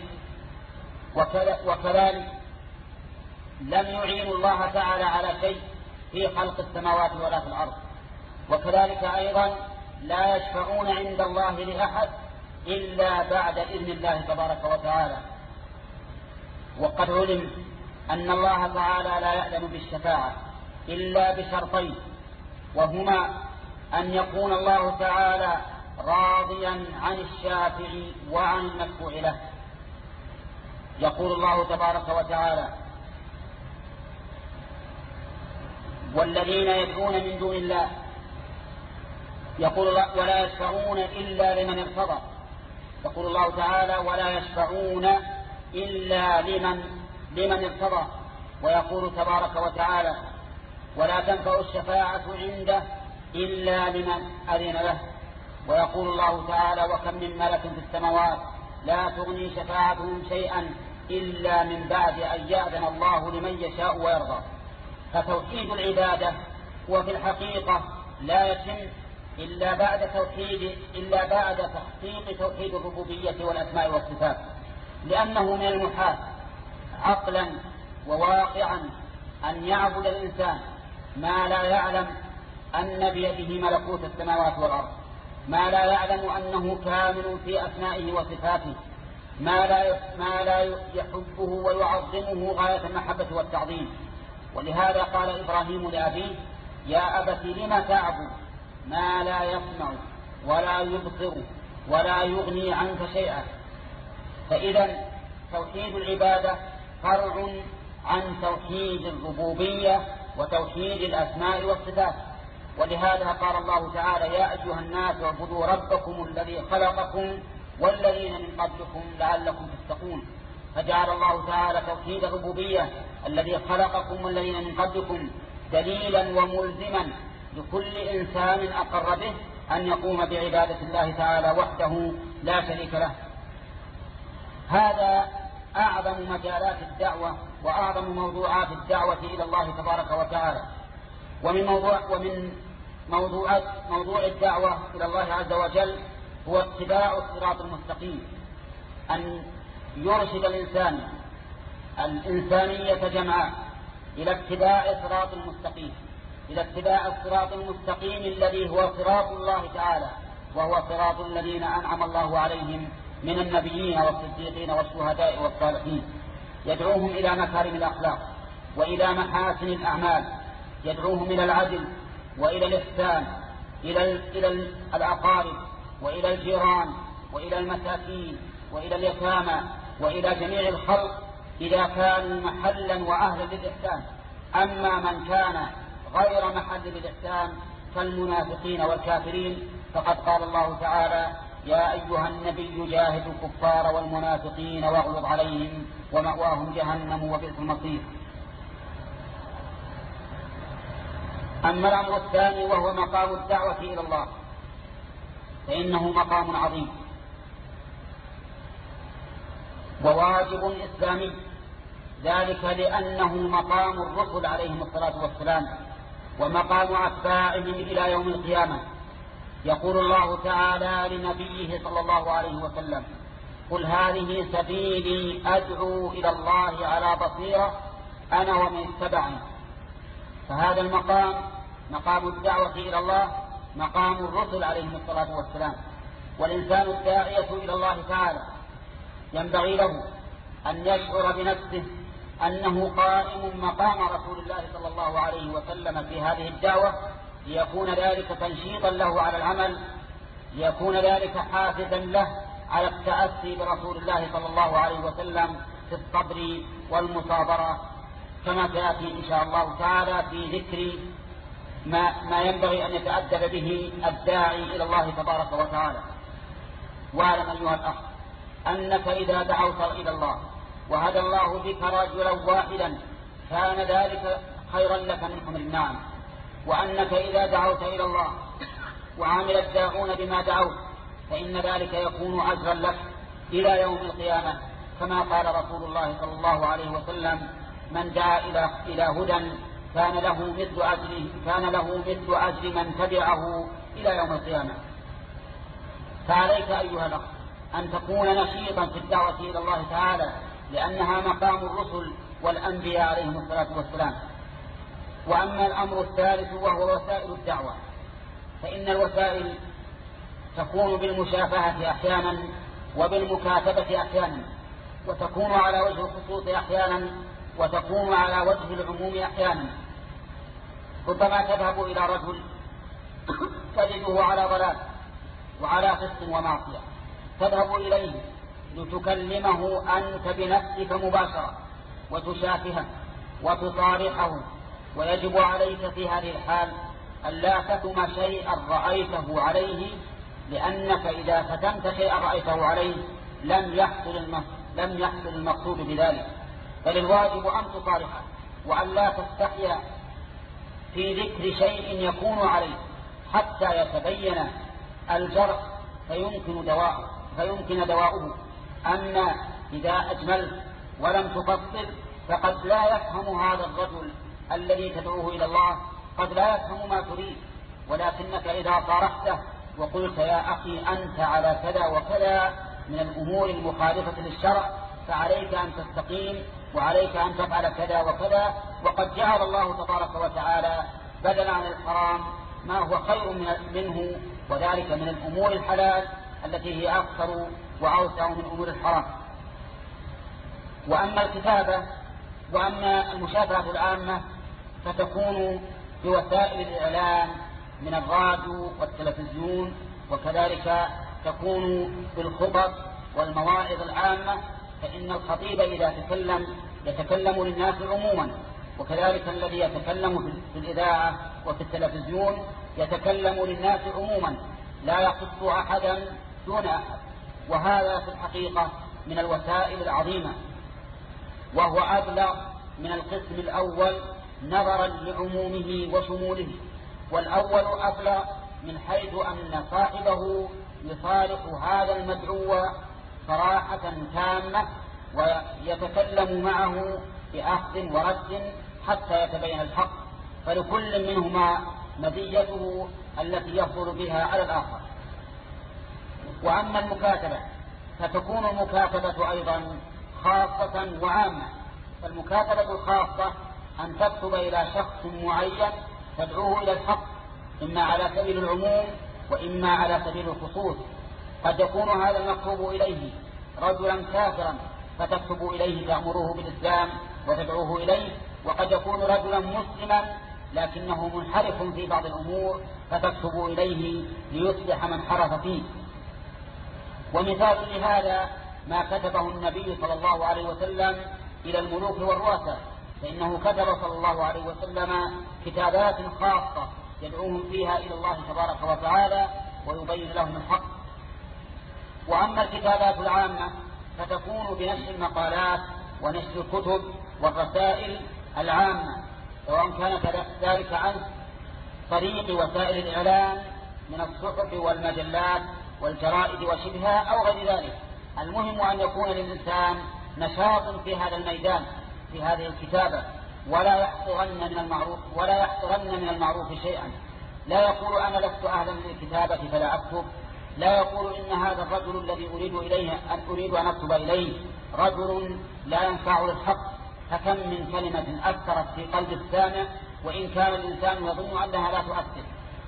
وكذلك لم يعينوا الله تعالى على شيء في خلق السماوات ولا في الأرض. وكذلك أيضا لا يشفعون عند الله لأحد إلا بعد إذن الله تبارك وتعالى. وقد علم أن الله تعالى لا يأذن بالشفاعة إلا بشرطين، وهما أن يكون الله تعالى راضيا عن الشافع وعن المشفوع له. يقول الله تبارك وتعالى: والذين يدعون من دون الله، يقول الله: ولا يشفعون إلا لمن ارتضى. يقول الله تعالى: ولا يشفعون إلا لمن ارتضى. ويقول تبارك وتعالى: ولا تنفع الشفاعة عنده إلا لمن أذن له. ويقول الله تعالى: وكم من ملك في السماوات لا تغني شفاعتهم شيئا إلا من بعد أن يأذن الله لمن يشاء ويرضى. فتوحيد العبادة هو في الحقيقة لا يتم إلا بعد تحقيق توحيد الربوبية والأسماء والصفات، لأنه من المحال عقلا وواقعا أن يعبد الإنسان ما لا يعلم أن بيده ملكوت السماوات والأرض، ما لا يعلم أنه كامل في أسمائه وصفاته، ما لا يحبه ويعظمه غاية المحبة والتعظيم. ولهذا قال إبراهيم لأبيه: يا أبت لم تعبد ما لا يسمع ولا يبصر ولا يغني عنك شيئا. فإذا توحيد العبادة فرع عن توحيد الربوبية وتوحيد الأسماء والصفات. ولهذا قال الله تعالى: يا أيها الناس اعبدوا ربكم الذي خلقكم والذين من قبلكم لعلكم تتقون. فجعل الله تعالى توحيد الربوبية الذي خلقكم والذين من قبلكم دليلا وملزما لكل إنسان أقر به أن يقوم بعبادة الله تعالى وحده لا شريك له. هذا أعظم مجالات الدعوة وأعظم موضوعات الدعوة إلى الله تبارك وتعالى. ومن موضوع الدعوة إلى الله عز وجل هو اتباع الصراط المستقيم، أن يرشد الإنسان الإنسانية جمعاء إلى اتباع الصراط المستقيم، إلى اتباع الصراط المستقيم الذي هو صراط الله تعالى، وهو صراط الذين أنعم الله عليهم من النبيين والصديقين والشهداء والصالحين. يدعوهم إلى مكارم الأخلاق وإلى محاسن الأعمال، يدعوهم إلى العدل وإلى الإحسان، إلى الأقارب وإلى الجيران وإلى المساكين وإلى اليتامى وإلى جميع الخلق إذا كانوا محلا وأهلا للإحسان. أما من كان غير محل للإحسان كالمنافقين والكافرين فقد قال الله تعالى: يا أيها النبي جاهد الكفار والمنافقين واغلظ عليهم ومأواهم جهنم وبئس المصير. أما الأمر الثاني وهو مقام الدعوة إلى الله فإنه مقام عظيم وواجب إسلامي، ذلك لأنه مقام الرسل عليهم الصلاة والسلام ومقام أتباعهم إلى يوم القيامة. يقول الله تعالى لنبيه صلى الله عليه وسلم: قل هذه سبيلي أدعو إلى الله على بصيرة أنا ومن اتبعني فهذا المقام مقام الدعوة إلى الله مقام الرسل عليهم الصلاة والسلام. والإنسان الداعية إلى الله تعالى ينبغي له أن يشعر بنفسه أنه قائم مقام رسول الله صلى الله عليه وسلم في هذه الدعوة، ليكون ذلك تنشيطا له على العمل، ليكون ذلك حافزا له على التأسي برسول الله صلى الله عليه وسلم في الصبر والمصابرة، كما سيأتي إن شاء الله تعالى في ذكر ما ينبغي أن يتأدب به الداعي إلى الله تبارك وتعالى. واعلم أيها الأخ أنك إذا دعوت إلى الله وهدى الله بك رجلا واحدا كان ذلك خيرا لك من حمر النعم، وأنك إذا دعوت إلى الله وعمل الداعون بما دعوت فإن ذلك يكون أجرا لك إلى يوم القيامة، كما قال رسول الله صلى الله عليه وسلم: من دعا إلى هدى كان له مثل أجر من تبعه إلى يوم القيامة. فعليك أيها الأخ أن تكون نشيطا في الدعوة إلى الله تعالى، لأنها مقام الرسل والأنبياء عليهم الصلاة والسلام. وأما الأمر الثالث وهو وسائل الدعوة، فإن الوسائل تكون بالمشافهة أحيانا وبالمكاتبة أحيانا، وتكون على وجه الخصوص أحيانا وتكون على وجه العموم أحيانا. ربما تذهب إلى رجل تجده على ضلال وعلى فسق ومعصية، تذهب إليه لتكلمه أنت بنفسك مباشرة وتشافهه وتصارحه، ويجب عليك في هذه الحال ألا تكتم شيئا رأيته عليه، لأنك إذا كتمت شيئا رأيته عليه لم يحصل المقصود بذلك، بل الواجب أن تصارحه وأن لا تستحيا في ذكر شيء يكون عليه حتى يتبين الجرح فيمكن دواؤه. أما إذا أجملت ولم تفصل فقد لا يفهم هذا الرجل الذي تدعوه إلى الله، قد لا يفهم ما تريد، ولكنك إذا صارحته وقلت: يا أخي أنت على كذا وكذا من الأمور المخالفة للشرع، فعليك أن تستقيم وعليك أن تفعل كذا وكذا، وقد جعل الله تبارك وتعالى بدلا عن الحرام ما هو خير منه، وذلك من الأمور الحلال التي هي أكثر وأوسع من أمور الحرام. وأما الكتابة وأما المشافهة العامة فتكون بوسائل الإعلام من الراديو والتلفزيون، وكذلك تكون بالخطب والمواعظ العامة، فإن الخطيب إذا يتكلم للناس عموما، وكذلك الذي يتكلم في الإذاعة وفي التلفزيون يتكلم للناس عموما لا يخص أحدا دون أحد. وهذا في الحقيقة من الوسائل العظيمة، وهو أبلغ من القسم الأول نظرا لعمومه وشموله. والأول أبلغ من حيث أن صاحبه يصالح هذا المدعو صراحة تامة ويتكلم معه بأخذ ورد حتى يتبين الحق، فلكل منهما مزيته التي يفضل بها على الآخر. وأما المكاتبة فتكون المكاتبة أيضا خاصة وعامة. فالمكاتبة الخاصة أن تكتب إلى شخص معين تدعوه إلى الحق، إما على سبيل العموم وإما على سبيل الخصوص. قد يكون هذا المكتوب إليه رجلا كافرا فتكتب إليه تأمره بالإسلام وتدعوه إليه، وقد يكون رجلا مسلما لكنه منحرف في بعض الأمور فتكتب إليه ليصلح من حرف فيه. ومثال لهذا ما كتبه النبي صلى الله عليه وسلم إلى الملوك والرؤساء، فإنه كتب صلى الله عليه وسلم كتابات خاصة يدعوهم فيها إلى الله تبارك وتعالى ويبين لهم الحق. وأما الكتابات العامة فتكون بنشر المقالات ونشر الكتب والرسائل العامة، سواء كان ذلك عن طريق وسائل الإعلام من الصحف والمجلات والجرائد وشبهها أو غير ذلك. المهم أن يكون للإنسان نشاط في هذا الميدان في هذه الكتابة، ولا يحقرن من المعروف شيئا. لا يقول أنا لست أهلا للكتابة فلا أكتب، لا يقول إن هذا الرجل الذي أريد أن أكتب إليه رجل لا ينفع للحق، فكم من كلمة أثرت في قلب السامع وإن كان الإنسان يظن أنها لا تؤثر.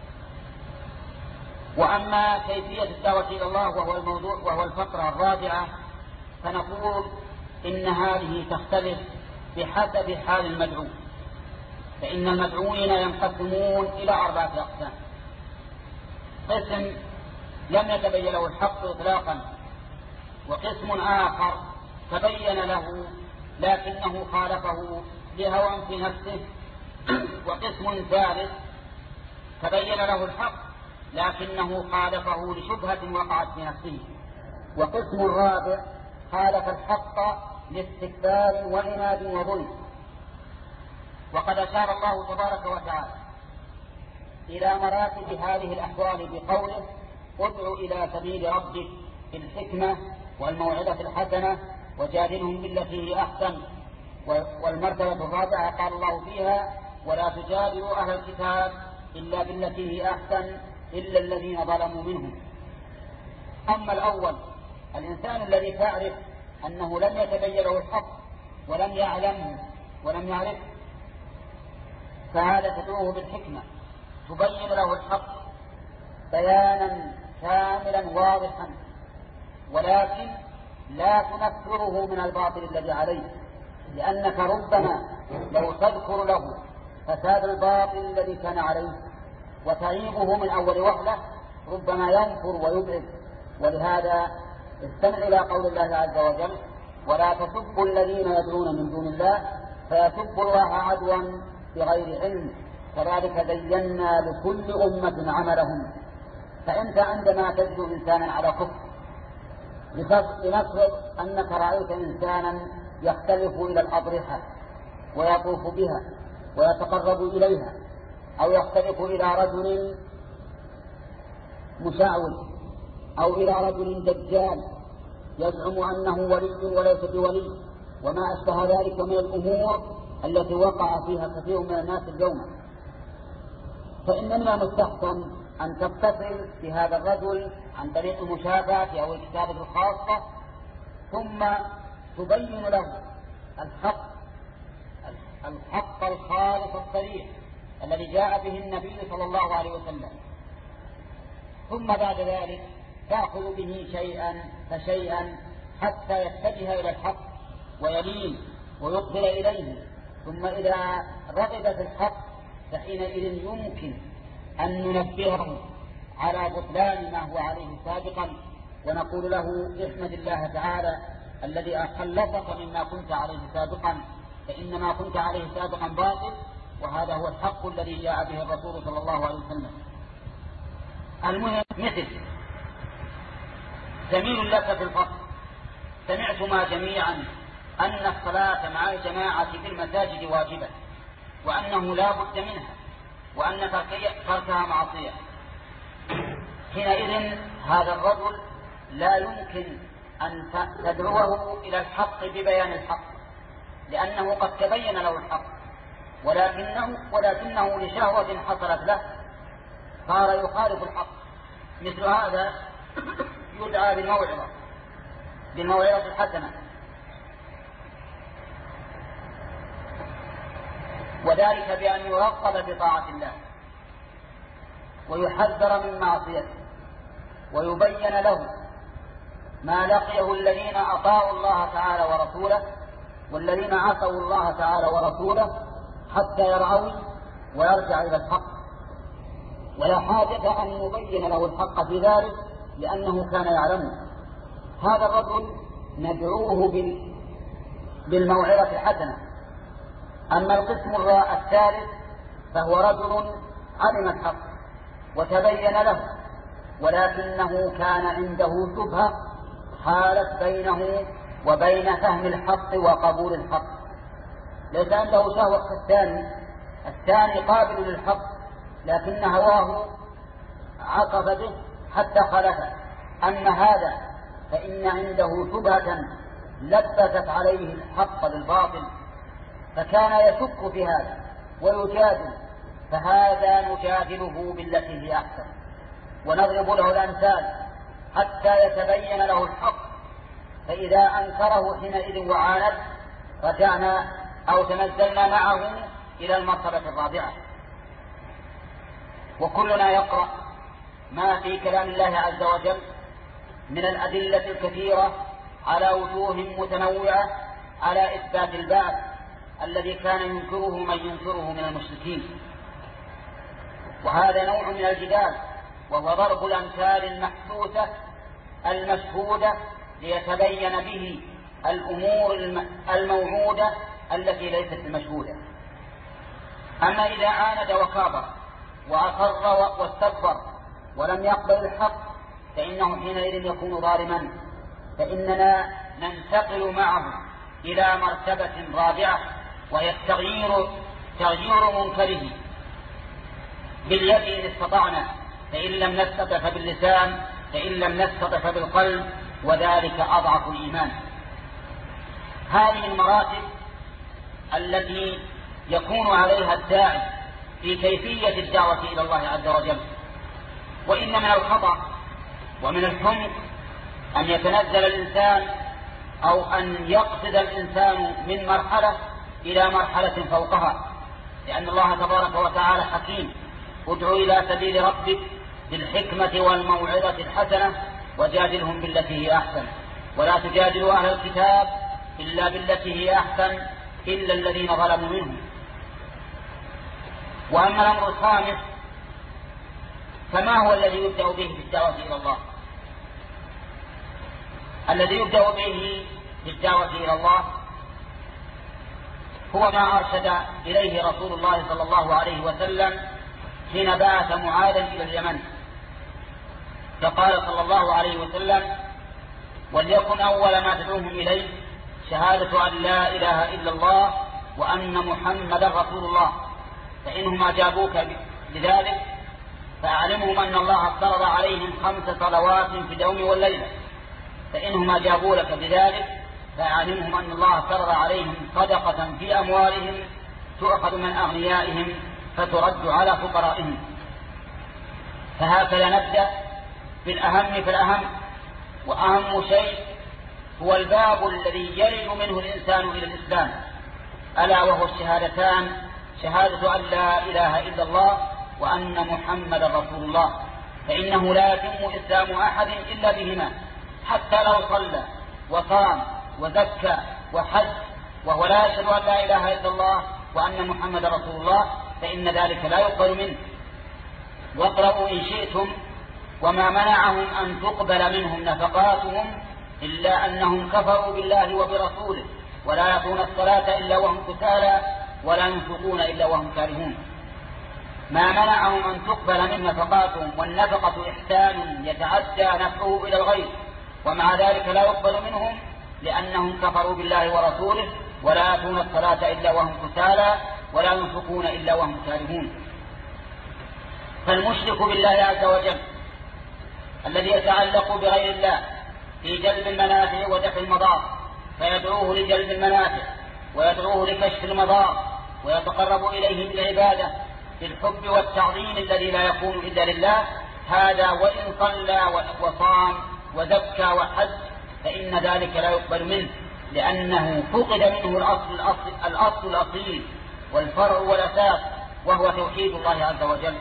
وأما كيفية الدعوة إلى الله وهو الموضوع وهو الفقرة الرابعة، فنقول إن هذه تختلف بحسب حال المدعو، فإن المدعوين ينقسمون إلى 4 أقسام: قسم لم يتبين له الحق إطلاقا، وقسم آخر تبين له لكنه خالفه لهوى في نفسه، وقسم ثالث تبين له الحق لكنه خالفه لشبهة وقعت في نفسه، وقسم رابع خالف الحق لاستكبار وعناد وظلم. وقد أشار الله تبارك وتعالى إلى مراتب هذه الأحوال بقوله: ادع إلى سبيل ربك بالحكمة والموعظة الحسنة وجادلهم بالتي هي أحسن. والمرتبة الرابعة قال الله فيها: ولا تجادلوا أهل الكتاب إلا بالتي هي أحسن إلا الذين ظلموا منهم. أما الأول، الإنسان الذي تعرف أنه لم يتبين له الحق ولم يعلمه ولم يعرفه، فهذا تدعوه بالحكمة، تبين له الحق بيانا كاملا واضحا، ولكن لا تنفره من الباطل الذي عليه، لأنك ربما لو تذكر له فساد الباطل الذي كان عليه وتعيبه من أول وهلة ربما ينفر ويبعد. ولهذا استمع إلى قول الله عز وجل: ولا تسبوا الذين يدعون من دون الله فيسبوا الله عدوا بغير علم كذلك زينا لكل أمة عملهم. فأنت عندما تجد إنسانا على كفر، لنفرض أنك رأيت إنسانا يختلف إلى الأضرحة ويطوف بها ويتقرب إليها، أو يختلف إلى رجل مشعوذ، أو إلى رجل دجال يزعم أنه ولي وليس بولي، وما أشبه ذلك من الأمور التي وقع فيها كثير من الناس اليوم، فإن من المستحسن أن تتصل بهذا الرجل عن طريق المشافهة أو الكتابة الخاصة، ثم تبين له الحق الخالص الصريح الذي جاء به النبي صلى الله عليه وسلم، ثم بعد ذلك تأخذ به شيئا فشيئا حتى يتجه إلى الحق ويلين ويقبل إليه. ثم إذا رغب في الحق فحينئذ يمكن أن ننبهه على بطلان ما هو عليه سابقا، ونقول له: احمد الله تعالى الذي خلصك مما كنت عليه سابقا، فإن ما كنت عليه سابقا باطل، وهذا هو الحق الذي جاء به الرسول صلى الله عليه وسلم. المهم، مثل زميل لك في الفصل سمعتما جميعا أن الصلاة مع الجماعة في المساجد واجبة، وأنه لا بد منها، وأن تركها معصية. حينئذ هذا الرجل لا يمكن أن تدعوه إلى الحق ببيان الحق، لأنه قد تبين له الحق، ولكنه لشهوة حصلت له صار يخالف الحق. مثل هذا يدعى بالموعظة الحسنة، وذلك بأن يرغب بطاعة الله ويحذر من معصيته، ويبين له ما لقيه الذين أطاعوا الله تعالى ورسوله والذين عصوا الله تعالى ورسوله حتى يرعوي ويرجع إلى الحق. ولا حاجة أن يبين له الحق في ذلك لأنه كان يعلمه. هذا الرجل ندعوه بالموعظة الحسنة. أما القسم الثالث فهو رجل علم الحق وتبين له، ولكنه كان عنده شبهة حالت بينه وبين فهم الحق وقبول الحق، ليس عنده شهوة الثاني قابل للحق، لكن هواه عقب به حتى خلفه. أما هذا فإن عنده شبهة لبست عليه الحق بالباطل، فكان يشك في هذا ويجادل، فهذا نجادله بالتي هي أحسن ونضرب له الأمثال حتى يتبين له الحق، فإذا أنكره حينئذ وعاند رجعنا أو تنزلنا معه إلى المرتبة الرابعة. وكلنا يقرأ ما في كلام الله عز وجل من الأدلة الكثيرة على وجوه متنوعة على إثبات البعث الذي كان ينكره من ينكره من المشركين. وهذا نوع من الجدال، وهو ضرب الأمثال المحسوسة المشهودة ليتبين به الأمور الموعودة التي ليست المشهودة. أما إذا عاند وكابر وأصر واستكبر ولم يقبل الحق فإنه حينئذ يكون ظالما، فإننا ننتقل معه إلى مرتبة رابعة، وهي تغيير منكره باليد إن استطعنا، فإن لم نستطع فباللسان، فإن لم نستطع فبالقلب، وذلك أضعف الإيمان. هذه المراتب التي يكون عليها الداعي في كيفية الدعوة إلى الله عز وجل. وإن من الخطأ ومن الحمق أن يتنزل الإنسان أو أن يقصد الإنسان من مرحلة إلى مرحلة فوقها، لأن الله تبارك وتعالى حكيم: ادع إلى سبيل ربك بالحكمة والموعظة الحسنة وجادلهم بالتي هي أحسن ولا تجادلوا أهل الكتاب إلا بالتي هي أحسن إلا الذين ظلموا منهم. وأما الأمر الخامس فما هو الذي يبدأ به في الدعوة إلى الله؟ الذي يبدأ به في الدعوة إلى الله هو ما أرشد إليه رسول الله صلى الله عليه وسلم حين بعث معاذا إلى اليمن، فقال صلى الله عليه وسلم: وليكن أول ما تدعوهم إليه شهادة أن لا إله إلا الله وأن محمدا رسول الله، فإنهم أجابوك بذلك فأعلمهم أن الله افترض عليهم 5 صلوات في اليوم والليلة، فإنهم أجابوا لك بذلك فأعلمهم أن الله افترض عليهم صدقة في أموالهم تؤخذ من أغنيائهم فترد على فقرائهم. فهكذا نبدأ بالأهم فالأهم، وأهم شيء هو الباب الذي يرد منه الإنسان إلى الإسلام، ألا وهو الشهادتان: شهادة أن لا إله إلا الله وأن محمد رسول الله، فإنه لا يتم إسلام أحد إلا بهما، حتى لو صلى وصام وزكى وحج وهو لا يشهد أن لا إله إلا الله وأن محمد رسول الله فإن ذلك لا يقبل منه. واقرأوا إن شئتم: وما منعهم أن تقبل منهم نفقاتهم إلا أنهم كفروا بالله وبرسوله ولا يأتون الصلاة إلا وهم كسالى ولا ينفقون إلا وهم كارهون. ما منعهم أن تقبل من نفقاتهم، والنفقة إحسان يتعدى نفعه إلى الغير، ومع ذلك لا يقبل منهم لأنهم كفروا بالله ورسوله ولا يأتون الصلاة إلا وهم كسالى ولا ينفقون إلا وهم كارهون. فالمشرك بالله عز وجل الذي يتعلق بغير الله في جلب المنافع ودفع المضار فيدعوه لجلب المنافع ويدعوه لكشف المضار ويتقرب إليه بالعبادة بالحب والتعظيم الذي لا يكون إلا لله، هذا وإن صلى وصام وزكى وحج فإن ذلك لا يقبل منه، لأنه فقد منه الأصل الأصيل والفرع والأساس، وهو توحيد الله عز وجل.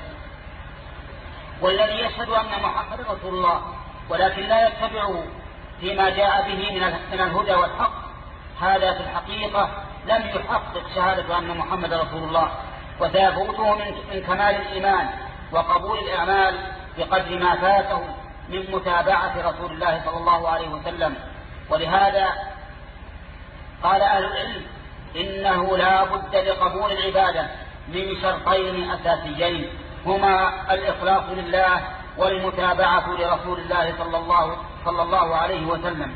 والذي يشهد أن محمد رسول الله ولكن لا يتبعه فيما جاء به من الهدى والحق، هذا في الحقيقة لم يحقق شهادة أن محمد رسول الله، وسيفوته من كمال الإيمان وقبول الأعمال بقدر ما فاته من متابعة رسول الله صلى الله عليه وسلم. ولهذا قال أهل العلم: إنه لا بد لقبول العبادة من شرطين أساسيين، هما الإخلاص لله والمتابعة لرسول الله صلى الله عليه وسلم.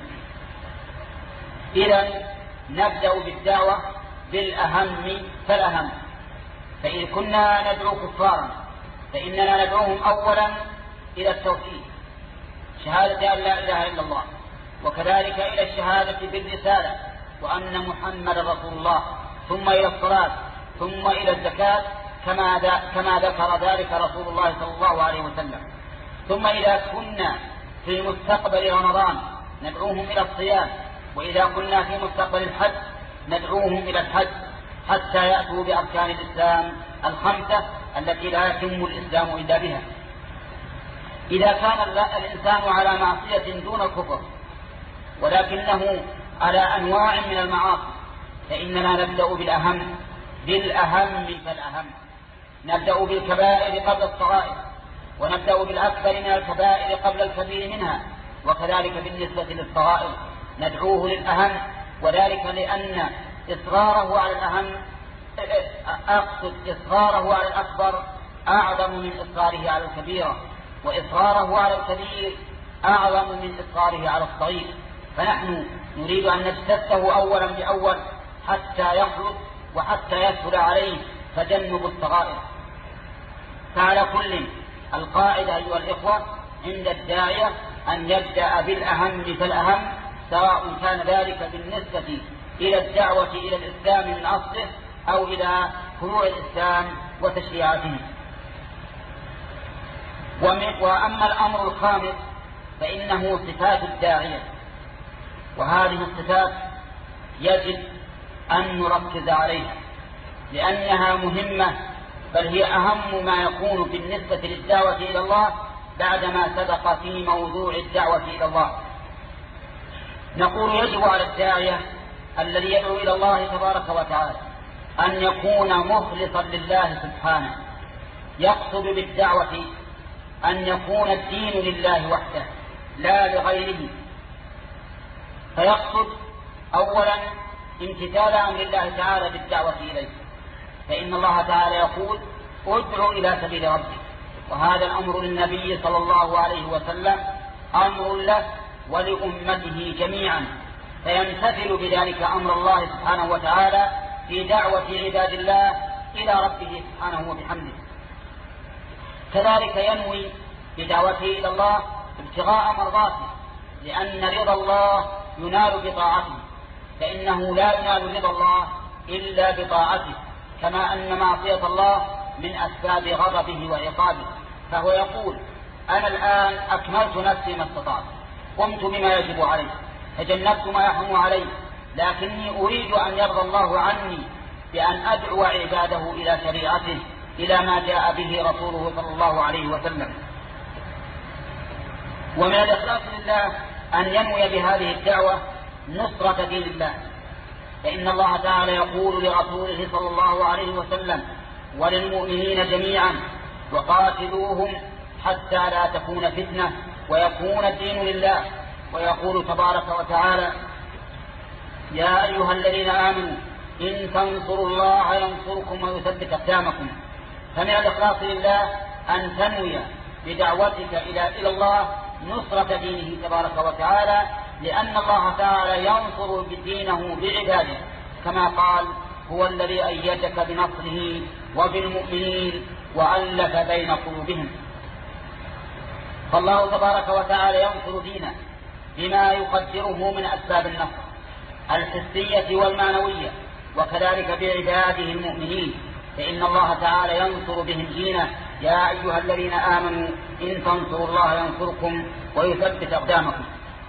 إذن نبدأ بالدعوة بالأهم فالأهم. فإن كنا ندعو كفارا فإننا ندعوهم أولا إلى التوحيد، شهادة أن لا إله إلا الله، وكذلك إلى الشهادة بالرسالة وأن محمد رسول الله، ثم إلى الصلاة، ثم إلى الزكاة كما ذكر ذلك رسول الله صلى الله عليه وسلم. ثم إذا كنا في مستقبل رمضان ندعوهم إلى الصيام، وإذا كنا في مستقبل الحج ندعوهم إلى الحج، حتى يأتوا بأركان الإسلام الخمسة التي لا يتم الإسلام إلا بها. إذا كان الإنسان على معصية دون الكفر ولكنه على أنواع من المعاصي فإننا نبدأ بالأهم فالأهم. نبدأ بالكبائر قبل الصغائر، ونبدأ بالأكبر من الكبائر قبل الكبير منها، وكذلك بالنسبة للصغائر ندعوه للأهم، وذلك لأن إصراره على الأهم إصراره على الأكبر أعظم من إصراره على الكبيرة، وإصراره على الكبير أعظم من إصراره على الصغير. فنحن نريد أن نجتثه أولا بأول حتى يخلص وحتى يسهل عليه تجنب الصغائر. فعلى كل القاعدة أيها الإخوة عند الداعية أن يبدأ بالأهم فالأهم، سواء كان ذلك بالنسبة إلى الدعوة إلى الإسلام من أصله أو إلى فروع الإسلام وتشريعاته. وأما الأمر الخامس فإنه صفات الداعية، وهذه الصفات يجب أن نركز عليها لأنها مهمة، بل هي أهم ما يكون بالنسبة للدعوة إلى الله بعدما سبق في موضوع الدعوة إلى الله. نقول يجب على الداعية الذي يدعو إلى الله تبارك وتعالى أن يكون مخلصا لله سبحانه، يقصد بالدعوة أن يكون الدين لله وحده لا لغيره، فيقصد أولا امتثال أمر الله تعالى بالدعوة إليه، فإن الله تعالى يقول ادع إلى سبيل ربك، وهذا الأمر للنبي صلى الله عليه وسلم أمر له ولأمته جميعا، فيمتثل بذلك أمر الله سبحانه وتعالى في دعوة عباد الله إلى ربه سبحانه وبحمده. كذلك ينوي بدعوته إلى الله ابتغاء مرضاته، لأن رضا الله ينال بطاعته، فإنه لا ينال رضا الله إلا بطاعته، كما أن معصية الله من أسباب غضبه وعقابه. فهو يقول أنا الآن أكملت نفسي ما استطعت، قمت بما يجب علي، تجنبت ما يحرم علي، لكني أريد أن يرضى الله عني بأن أدعو عباده إلى شريعته، إلى ما جاء به رسوله صلى الله عليه وسلم. ومن الإخلاص لله أن ينوي بهذه الدعوة نصرة دين الله، فإن الله تعالى يقول لرسوله صلى الله عليه وسلم وللمؤمنين جميعا وقاتلوهم حتى لا تكون فتنة ويكون الدين لله. ويقول تبارك وتعالى يا أيها الذين آمنوا إن تنصروا الله ينصركم ويثبت أقدامكم. فمن الإخلاص لله أن تنوي بدعوتك إلى الله نصرة دينه تبارك وتعالى، لأن الله تعالى ينصر دينه بعباده، كما قال هو الذي أيدك بنصره وبالمؤمنين وألف بين قلوبهم. فالله تبارك وتعالى ينصر دينه بما يقدره من أسباب النصر الحسية والمعنوية، وكذلك بعباده المؤمنين، فإن الله تعالى ينصر بهم دينه يا أيها الذين آمنوا إن تنصروا الله ينصركم ويثبت أقدامكم.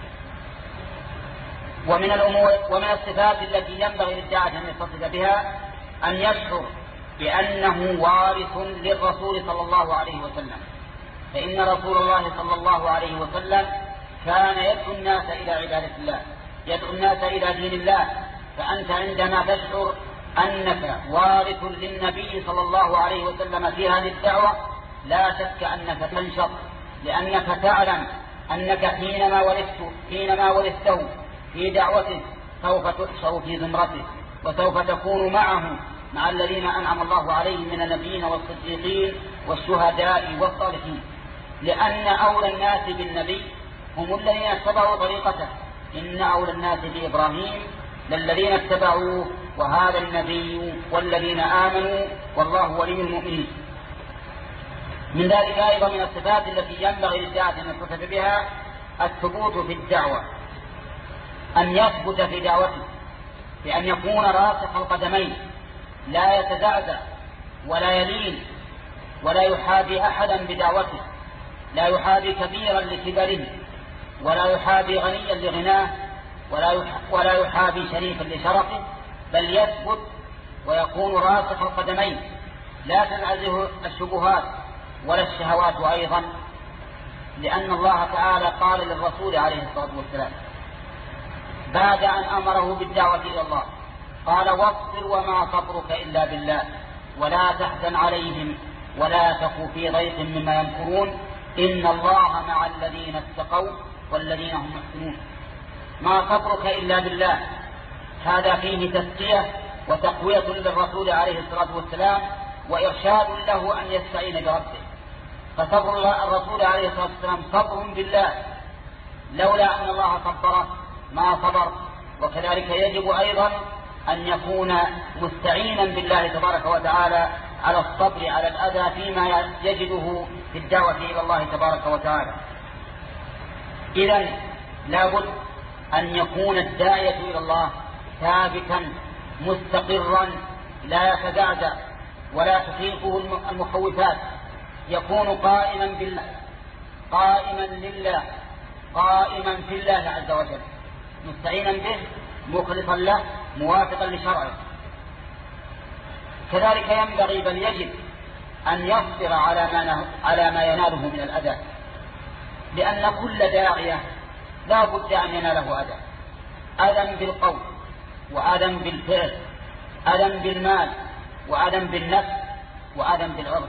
ومن الأمور ومن الصفات التي ينبغي للداعية أن يتصف بها أن يشعر بأنه وارث للرسول صلى الله عليه وسلم، فإن رسول الله صلى الله عليه وسلم كان يدعو الناس إلى عبادة الله، يدعو الناس إلى دين الله. فأنت عندما تشعر أنك وارث للنبي صلى الله عليه وسلم في هذه الدعوة لا شك أنك تنشط، لأنك تعلم أنك حينما ورثته في دعوته سوف تحشر في زمرته، وسوف تكون معه مع الذين أنعم الله عليهم من النبيين والصديقين والشهداء والصالحين، لأن أولى الناس بالنبي هم الذين اتبعوا طريقته. إن أولى الناس بإبراهيم للذين اتبعوه وهذا النبي والذين آمنوا والله ولي المؤمنين. من ذلك أيضا من الصفات التي ينبغي للداعية أن يتصف بها الثبوت في الدعوة، أن يثبت في دعوته بأن يكون راسخ القدمين، لا يتزعزع ولا يلين ولا يحابي أحدا بدعوته، لا يحابي كبيرا لكبره ولا يحابي غنيا لغناه ولا يحابي شريفا لشرفه، بل يثبت ويكون راسخ القدمين، لا تنعزه الشبهات ولا الشهوات أيضا، لأن الله تعالى قال للرسول عليه الصلاة والسلام بعد أن أمره بالدعوة إلى الله، قال واصبر وما صبرك إلا بالله ولا تحزن عليهم ولا تك في ضيق مما يمكرون إن الله مع الذين اتقوا والذين هم محسنون. ما صبرك إلا بالله، هذا فيه تزكية وتقوية للرسول عليه الصلاة والسلام وإرشاد له أن يستعين بربه. فصبر الرسول عليه الصلاة والسلام صبر بالله، لولا أن الله صبره ما صبر. وكذلك يجب أيضا أن يكون مستعينا بالله تبارك وتعالى على الصبر على الأذى فيما يجده في الدعوة إلى الله تبارك وتعالى. إذن لابد أن يكون الداعية إلى الله ثابتا مستقرا لا يتزعزع ولا تخيفه المخوفات، يكون قائما بالله، قائما لله، قائما في الله عز وجل، مستعينا به، مخلصا له، موافقا لشرعه. كذلك ينبغي بل يجب أن يصبر على ما يناله من الأذى، لأن كل داعية لا بد أن يناله أذى، أذى بالقول وأذى بالفعل، أذى بالمال وأذى بالنفس وأذى بالعرض.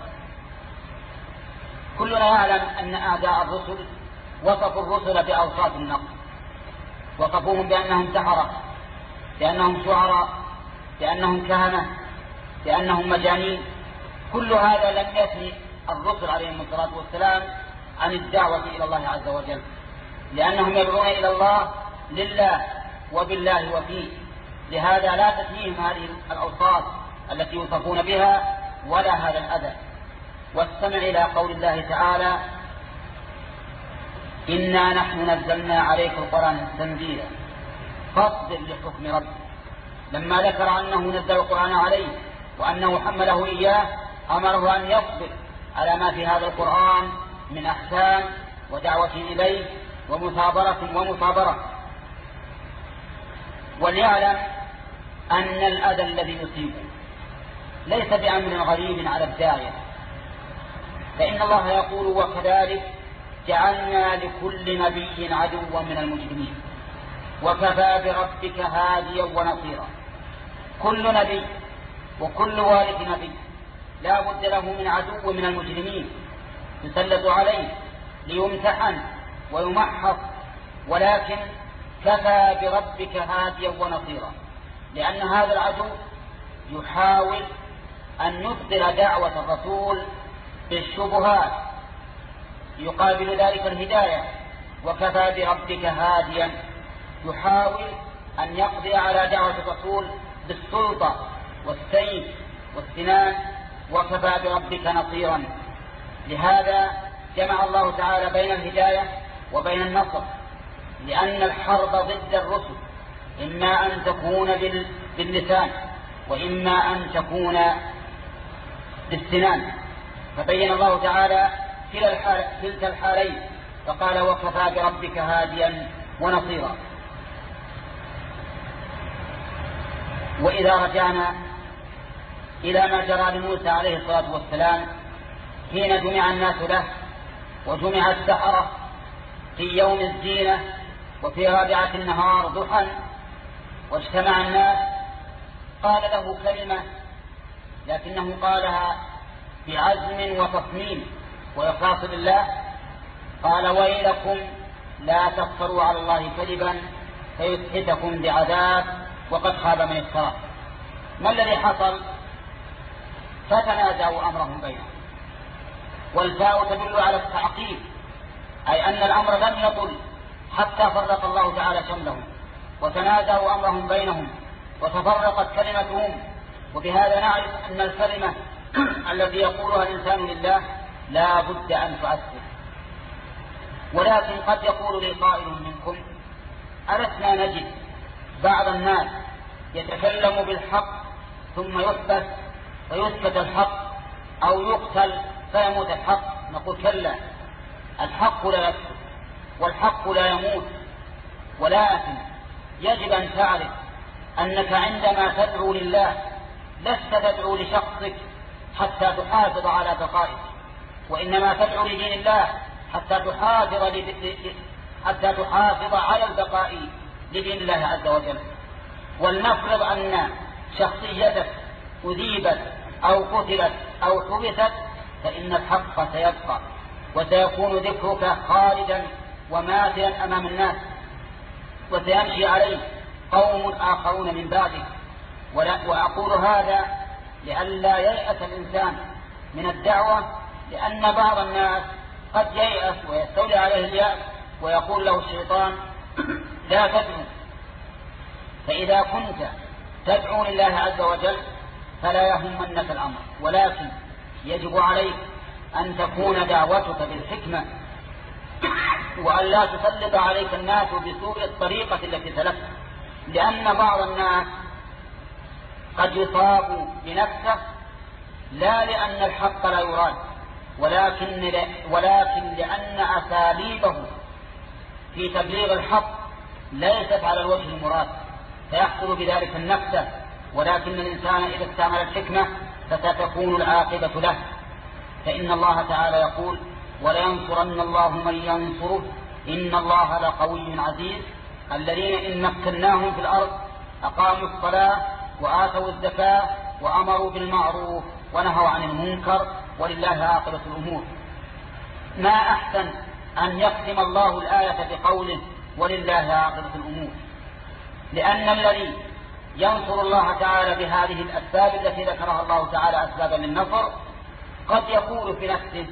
كلنا يعلم أن أعداء الرسل وصفوا الرسل بأوصاف النقص، وصفوهم بأنهم سحرة، بأنهم شعراء، بأنهم كهنة، بأنهم مجانين. كل هذا لم يثني الرسل عليهم الصلاة والسلام عن الدعوة إلى الله عز وجل، لأنهم يدعون إلى الله لله وبالله وفيه. لهذا لا تثنيهم هذه الأوصاف التي يوصفون بها ولا هذا الأذى. واستمع إلى قول الله تعالى إنا نحن نزلنا عليك القرآن تنزيلا فاصبر لحكم ربك. لما ذكر أنه نزل القرآن عليه وأنه حمله إياه أمره أن يصبر على ما في هذا القرآن من أحكام ودعوة إليه ومصابرة. وليعلم أن الأذى الذي يصيبه ليس بأمر غريب على الداعية، فإن الله يقول وكذلك جعلنا لكل نبي عدوا من المجرمين وكفى بربك هاديا ونصيرا. كل نبي وكل والد نبي لا بد له من عدو من المجرمين يسلط عليه ليمتحن ويمحص، ولكن كفى بربك هاديا ونصيرا، لأن هذا العدو يحاول أن يبطل دعوة الرسول بالشبهات، يقابل ذلك الهداية. وكفى بربك هاديا يحاول أن يقضي على دعوة الرسول بالسلطة والسيف والسنان. وكفى بربك نصيرا. لهذا جمع الله تعالى بين الهداية وبين النصر، لأن الحرب ضد الرسل إما أن تكون باللسان وإما أن تكون بالسنان، فبين الله تعالى كلتا الحالين، فقال وكفى بربك هاديا ونصيرا. وإذا رجعنا إلى ما جرى لموسى عليه الصلاة والسلام حين جمع الناس له وجمع السحرة في يوم الزينة وفي رابعة النهار ضحى واجتمع الناس، قال له كلمة لكنه قالها بعزم وتصميم وإخلاص لله، قال ويلكم لا تفتروا على الله كذبا فيسحتكم بعذاب وقد خاب من افترى. ما الذي حصل؟ فتنازعوا أمرهم بينهم، والفاء تدل على التعقيب، أي أن الأمر لم يطل حتى فرق الله تعالى شملهم، وتنازعوا أمرهم بينهم وتفرقت كلمتهم. وبهذا نعرف أن الكلمة التي يقولها الإنسان لله لا بد أن تؤثر. ولكن قد يقول لي قائل منكم ألسنا نجد بعض الناس يتكلم بالحق ثم يحبس فيسكت الحق أو يقتل فيموت الحق؟ نقول كلا، الحق لا يسكت والحق لا يموت. ولكن يجب أن تعرف أنك عندما تدعو لله لست تدعو لشخصك حتى تحافظ على بقائك، وإنما تدعو لدين الله حتى تحافظ على البقاء لدين الله عز وجل. ولنفرض أن شخصيتك أذيبت أو قتلت أو حبست، فإن الحق سيبقى وسيكون ذكرك خالدا وماثلا أمام الناس، وسيمشي عليه قوم آخرون من بعدك. وأقول هذا لئلا ييأس الإنسان من الدعوة، لأن بعض الناس قد ييأس ويستولي عليه اليأس ويقول له الشيطان لا تدعو. فإذا كنت تدعو لله عز وجل فلا يهمنك الأمر، ولكن يجب عليك أن تكون دعوتك بالحكمة، وأن لا تسلط عليك الناس بسوء الطريقة التي سلكت، لأن بعض الناس قد يصاب بنفسه لا لأن الحق لا يراد، ولكن لأن أساليبه في تبليغ الحق ليست على الوجه المراد، فيحصل بذلك النفس. ولكن الإنسان إذا استعمل الحكمة فستكون العاقبة له. فإن الله تعالى يقول ولينصرن الله من ينصره إن الله لقوي عزيز. الذين إن مكناهم في الأرض أقاموا الصلاة وآتوا الزكاة وأمروا بالمعروف ونهوا عن المنكر ولله عاقبة الأمور. ما أحسن أن يختم الله الآية بقوله ولله عاقبة الأمور، لأن الذي ينصر الله تعالى بهذه الأسباب التي ذكرها الله تعالى أسبابا للنصر قد يقول في نفسه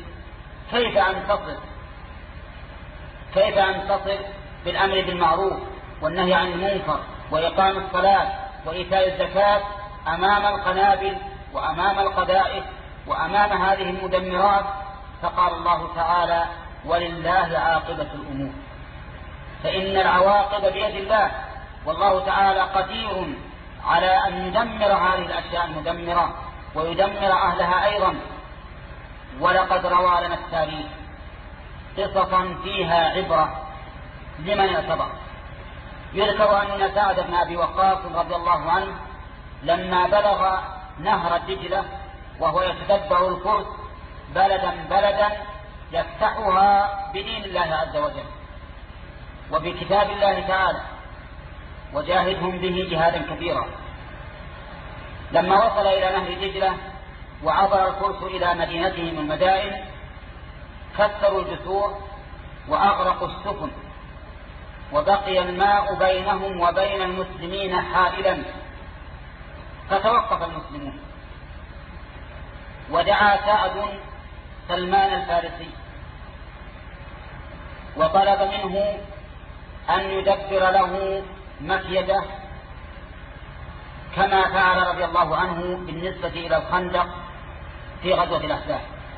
كيف أنتصر بالأمر بالمعروف والنهي عن المنكر وإقام الصلاة وإيتاء الزكاة أمام القنابل وأمام القذائف وأمام هذه المدمرات. فقال الله تعالى ولله عاقبة الأمور، فإن العواقب بيد الله، والله تعالى قدير على أن يدمر هذه الأشياء المدمرة ويدمر أهلها أيضا. ولقد روى لنا التاريخ قصصا فيها عبرة لمن اعتبر. يذكر أن سعد بن أبي وقاص رضي الله عنه لما بلغ نهر الدجلة وهو يتتبع الفرس بلدا بلدا يفتحها بدين الله عز وجل وبكتاب الله تعالى وجاهدهم به جهادا كبيرا، لما وصل إلى نهر دجلة وعبر الفرس إلى مدينتهم المدائن كسروا الجسور وأغرقوا السفن، وبقي الماء بينهم وبين المسلمين حائلا، فتوقف المسلمون ودعا سعد سلمان الفارسي وطلب منه أن يدبر له مكيده كما فعل رضي الله عنه بالنسبة إلى الخندق في غزوة الأحزاب.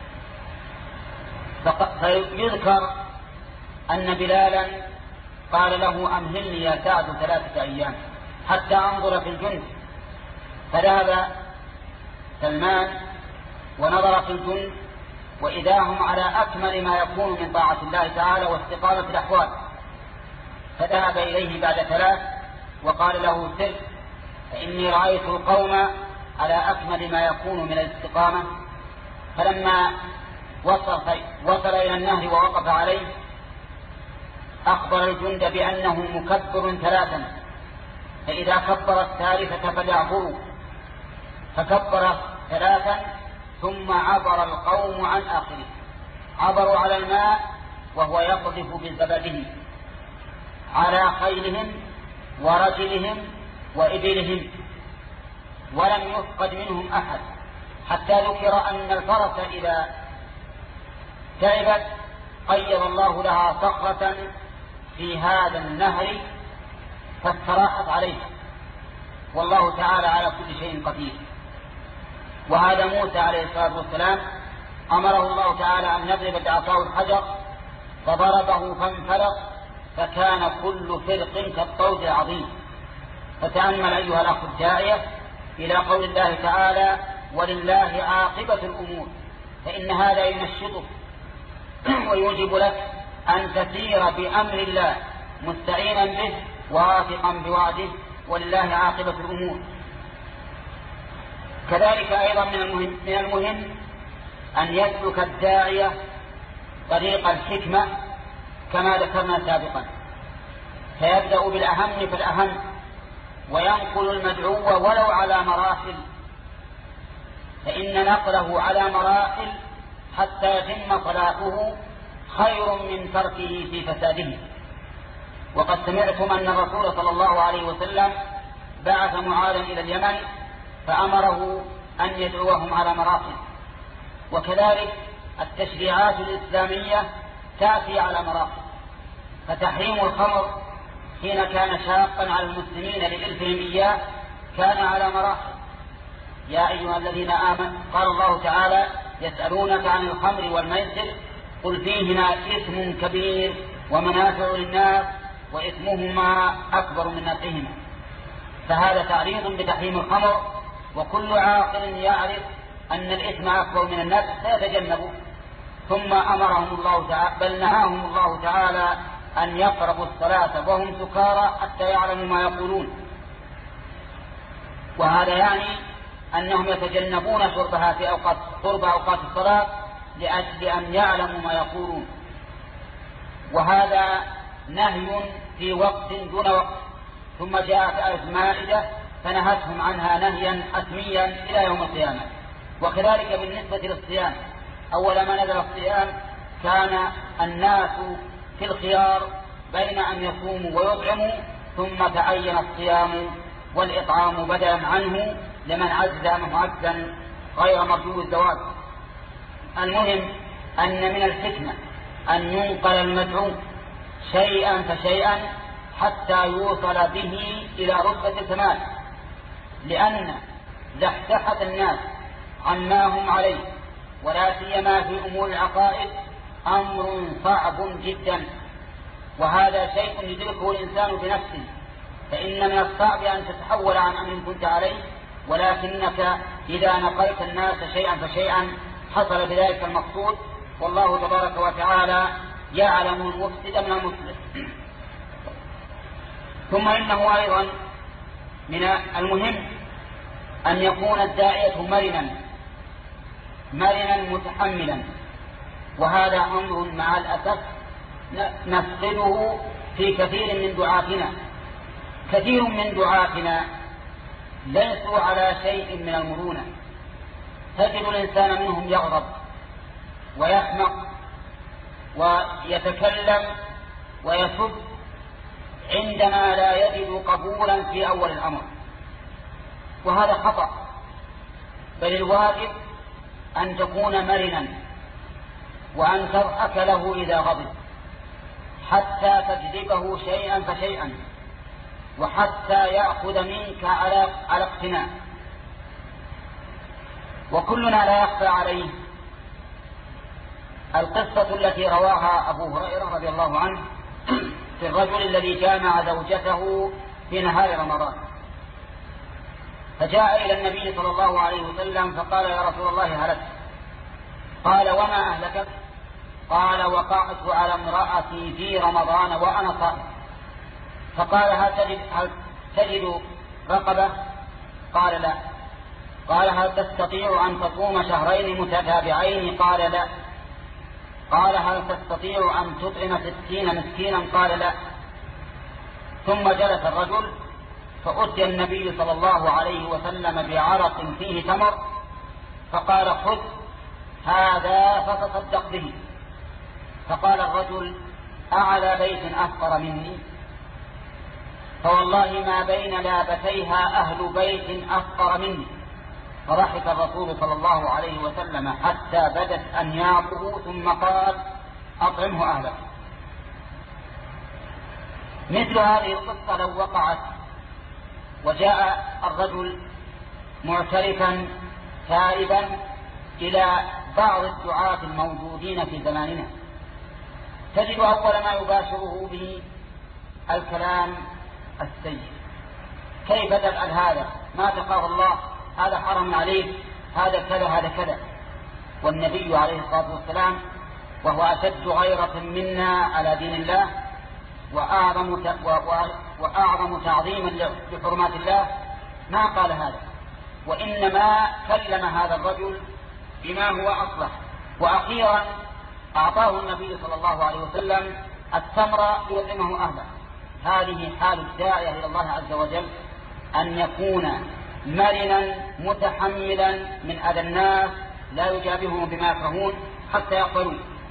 فيذكر أن بلالا قال له أمهلني يا سعد 3 أيام حتى أنظر في الجند. فذهب سلمان ونظر في الجند وإذا هم على أكمل ما يكون من طاعة الله تعالى واستقامة الأحوال، فذهب إليه بعد 3 وقال له سر، فإني رأيت القوم على أكمل ما يكون من الاستقامة. فلما وصل إلى النهر ووقف عليه أخبر الجند بأنه مكبر 3، فإذا كبر الثالثة فليعبروا، فكبر 3 ثم عبر القوم عن آخره، عبروا على الماء وهو يقذف بزبده على خيلهم ورجلهم وإبلهم، ولم يفقد منهم أحد، حتى ذكر أن الفرس إذا تعبت قيض الله لها صخرة في هذا النهر فاستراحت عليها، والله تعالى على كل شيء قدير. وهذا موسى عليه الصلاة والسلام أمره الله تعالى أن يضرب بعصاه الحجر فضربه فانفلق فكان كل فرق كالطود العظيم. فتأمل أيها الأخ الداعية إلى قول الله تعالى ولله عاقبة الأمور، فإن هذا ينشطك ويوجب لك أن تسير بأمر الله مستعينا به واثقا بوعده، ولله عاقبة الأمور. كذلك أيضا من المهم أن يسلك الداعية طريق الحكمة كما ذكرنا سابقا، فيبدأ بالأهم فالأهم، وينقل المدعو ولو على مراحل، فإن نقله على مراحل حتى يتم صلاحه خير من تركه في فساده. وقد سمعتم أن الرسول صلى الله عليه وسلم بعث معاذا إلى اليمن فأمره أن يدعوهم على مراحل، وكذلك التشريعات الإسلامية تأتي على مراحل. فتحريم الخمر حين كان شاقا على المسلمين لإلفهم إياه كان على مراحل. يا أيها الذين آمنوا، قال الله تعالى: يسألونك عن الخمر والميسر قل فيهما إثم كبير ومنافع للناس وإثمهما أكبر من نفعهما. فهذا تعريض بتحريم الخمر، وكل عاقل يعرف أن الإثم أكبر من النفع سيتجنبه. ثم أمرهم الله تعالى، بل نهاهم الله تعالى أن يقربوا الصلاة وهم سكارى حتى يعلموا ما يقولون. وهذا يعني أنهم يتجنبون شربها في قرب أوقات الصلاة لأجل أن يعلموا ما يقولون. وهذا نهي في وقت دون وقت. ثم جاءت آية المائدة فنهتهم عنها نهيا حتميا إلى يوم القيامة. وكذلك بالنسبة للصيام، أول ما نزل الصيام كان الناس في الخيار بين أن يصوموا ويطعموا، ثم تعين الصيام والإطعام بدلا عنه لمن عجز معجزا غير مرجو الزواج. المهم أن من الحكمة أن ينقل المدعو شيئا فشيئا حتى يوصل به إلى رتبة الكمال، لأن زحزحة الناس عما هم عليه ولا سيما في أمور العقائد أمر صعب جدا، وهذا شيء يدركه الإنسان بنفسه. فإن من الصعب أن تتحول عن أمر كنت عليه، ولكنك إذا نقلت الناس شيئا فشيئا حصل بذلك المقصود، والله تبارك وتعالى يعلم المفسد من المصلح. ثم إنه أيضا من المهم أن يكون الداعية مرنا متحملا، وهذا أمر مع الأسف نفقده في كثير من دعاتنا. كثير من دعاتنا ليسوا على شيء من المرونة، تجد الإنسان منهم يغضب ويخنق ويتكلم ويسب عندما لا يجد قبولا في أول الأمر، وهذا خطأ. بل الواجب أن تكون مرنا وأن تضحك له إذا غضب حتى تجذبه شيئا فشيئا، وحتى يأخذ منك على اقتناع. وكلنا لا يخفى عليه القصة التي رواها أبو هريرة رضي الله عنه في الرجل الذي جامع زوجته في نهار رمضان، فجاء إلى النبي صلى الله عليه وسلم فقال: يا رسول الله هلكت. قال: وما أهلكت؟ قال: وقعت على امرأتي في رمضان وأنا صائم. فقال: هل تجد رقبة؟ قال: لا. قال: هل تستطيع أن تصوم شهرين متتابعين؟ قال: لا. قال: هل تستطيع أن تطعم 60 مسكينا؟ قال: لا. ثم جلس الرجل فأتي النبي صلى الله عليه وسلم بعرق فيه تمر، فقال: خذ هذا فتصدق به. فقال الرجل: أعلى بيت أفقر مني؟ فوالله ما بين لابتيها أهل بيت أفقر مني. فضحك الرسول صلى الله عليه وسلم حتى بدت أنيابه، ثم قال: أطعمه أهله. مثل هذه القصة لو وقعت وجاء الرجل معترفا تائبا إلى بعض الدعاة الموجودين في زماننا، تجد أول ما يباشره به الكلام السيء: كيف تفعل هذا؟ ما تخاف الله؟ هذا حرم عليك، هذا كذا، هذا كذا. والنبي عليه الصلاة والسلام وهو أشد غيرة منا على دين الله وأعظم تعظيما لحرمات الله ما قال هذا، وإنما كلم هذا الرجل بما هو أصلح. وأخيرا أعطاه النبي صلى الله عليه وسلم التمر ليطعمه أهله. هذه حال الداعية إلى الله عز وجل، أن يكون مرنا متحملا من أذى الناس، لا يجابههم بما يكرهون حتى يقبلوا.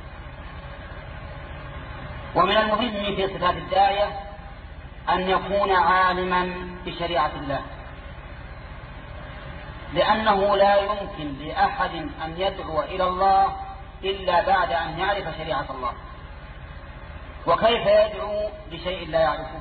ومن المهم في صفات الداعية أن يكون عالما بشريعة الله، لأنه لا يمكن لأحد أن يدعو إلى الله إلا بعد أن يعرف شريعة الله. وكيف يدعو لشيء لا يعرفه؟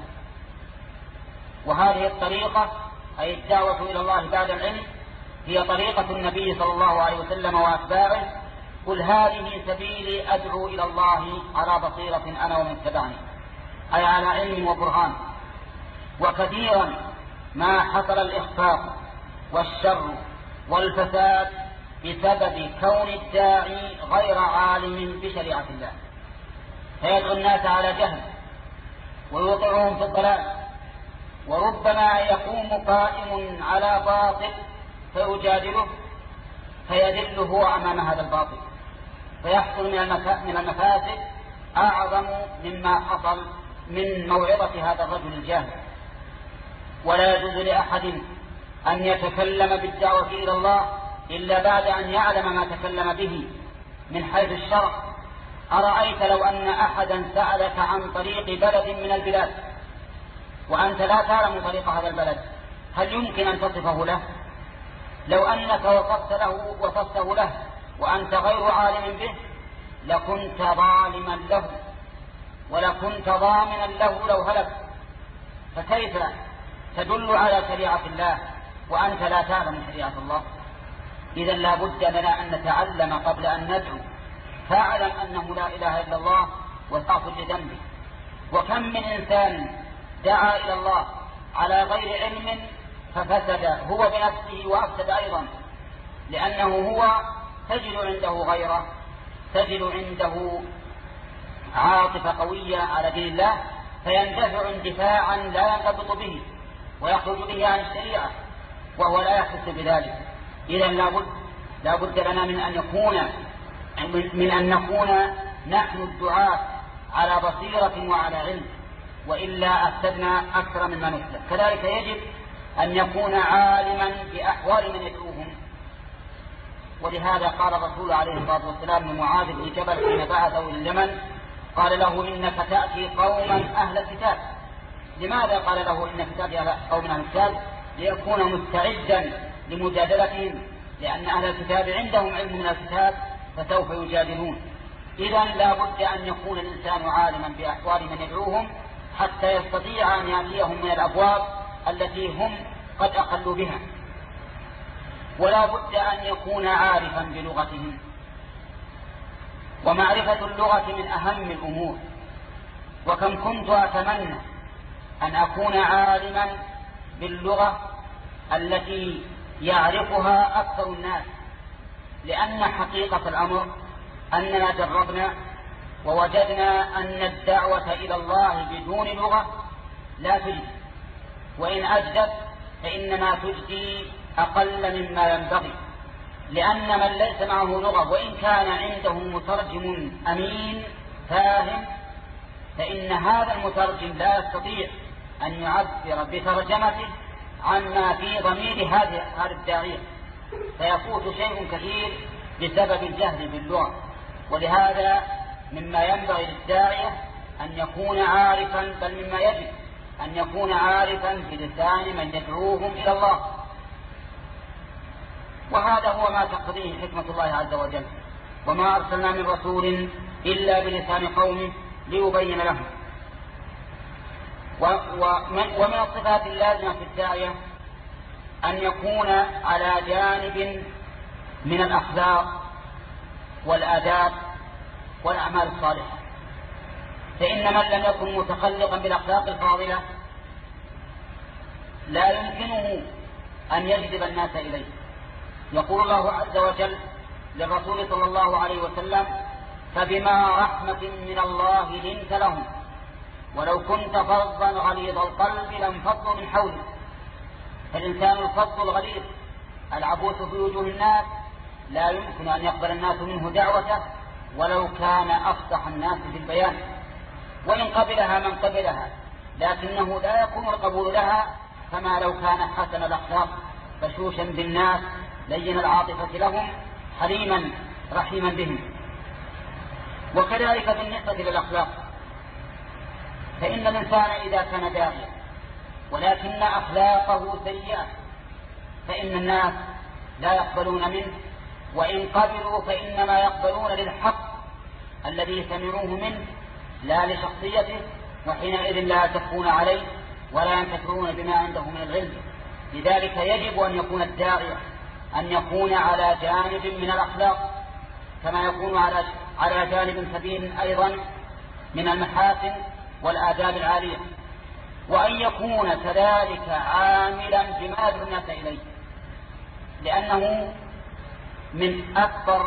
وهذه الطريقة أي الدعوة إلى الله بعد العلم هي طريقة النبي صلى الله عليه وسلم وأتباعه: قل هذه سبيلي أدعو إلى الله على بصيرة أنا ومن اتبعني، أي على علم وبرهان. وكثيرا ما حصل الإخفاق والشر والفساد بسبب كون الداعي غير عالم بشريعة الله، فيدعو الناس على جهل ويوقعهم في الضلال. وربما يقوم قائم على باطل فيجادله فيذل هو أمام هذا الباطل، فيحصل من المفاسد أعظم مما حصل من موعظة هذا الرجل الجاهل. ولا يجوز لأحد أن يتكلم بالدعوة إلى الله إلا بعد أن يعلم ما تكلم به من حيث الشرع. أرأيت لو أن أحدا سألك عن طريق بلد من البلاد وأنت لا تعلم طريق هذا البلد، هل يمكن أن تصفه له؟ لو أنك وصفته له وأنت غير عالم به لكنت ظالما له ولكنت ضامنا له لو هلك. فكيف تدل على شريعة الله وأنت لا تعلم شريعة الله؟ إذا لا بد لنا أن نتعلم قبل أن ندعو، فاعلم أنه لا إله إلا الله واستغفر لذنبه. وكم من إنسان دعا إلى الله على غير علم ففسد هو بنفسه وأفسد أيضا، لأنه هو تجد عنده غيره، تجد عنده عاطفة قوية على دين الله فيندفع اندفاعا لا ينضبط به ويخرج به عن الشريعة وهو لا يحس بذلك. إذا لا بد لنا من أن نكون نحن الدعاة على بصيرة وعلى علم، وإلا أفسدنا أكثر مما نفسد. كذلك يجب أن يكون عالما بأحوال من يدعوهم. ولهذا قال الرسول عليه الصلاة والسلام لمعاذ بن جبل حين بعثه إلى اليمن قال له: إنك تأتي قوما أهل الكتاب. لماذا قال له إنك تأتي قوما أهل الكتاب؟ ليكون مستعدا لمجادلتهم، لأن أهل الكتاب عندهم علم من الكتاب فسوف يجادلون. إذا لا بد أن يكون الإنسان عالما بأحوال من يدعوهم حتى يستطيع أن يأتيهم من الأبواب التي هم قد أقلوا بها. ولا بد أن يكون عارفا بلغتهم، ومعرفة اللغة من أهم الأمور. وكم كنت أتمنى أن أكون عالما باللغة التي يعرفها أكثر الناس، لأن حقيقة الأمر أننا جربنا ووجدنا أن الدعوة إلى الله بدون لغة لا تجدي، وإن أجدت فإنما تجدي أقل مما ينبغي، لأن من ليس معه لغة وإن كان عنده مترجم أمين فاهم فإن هذا المترجم لا يستطيع أن يعبر بترجمته عما في ضمير هذا الداعية، فيفوت شيء كثير بسبب الجهل باللغة. ولهذا مما ينبغي للداعية أن يكون عارفا، بل مما يجب أن يكون عارفا بلسان من يدعوهم إلى الله. وهذا هو ما تقتضيه حكمة الله عز وجل: وما أرسلنا من رسول إلا بلسان قومه ليبين لهم. ومن الصفات اللازمة في الداعية أن يكون على جانب من الأخلاق والآداب والأعمال الصالحة، فإن من لم يكن متخلقا بالأخلاق الفاضلة لا يمكنه أن يجذب الناس إليه. يقول الله عز وجل للرسول صلى الله عليه وسلم: فبما رحمة من الله لنت لهم ولو كنت فظا غليظ القلب لانفضوا من حولك. فالإنسان الفظ الغليظ العبوس في وجوه الناس لا يمكن أن يقبل الناس منه دعوته ولو كان أفصح الناس في البيان، وإن قبلها من قبلها، لكنه لا يكون القبول لها كما لو كان حسن الأخلاق بشوشا بالناس لين العاطفة لهم حليما رحيما بهم. وكذلك بالنسبة للأخلاق، فإن الإنسان إذا كان داعيا ولكن أخلاقه سيئة فإن الناس لا يقبلون منه، وإن قبلوا فإنما يقبلون للحق الذي سمعوه منه لا لشخصيته، وحينئذ لا يتقون عليه ولا ينتفعون بما عنده من العلم. لذلك يجب أن يكون الداعية أن يكون على جانب من الأخلاق كما يكون على جانب كبير أيضا من المحاسن والآداب العالية، وأن يكون كذلك عاملا بما يدعو الناس إليه، لأنه من أكبر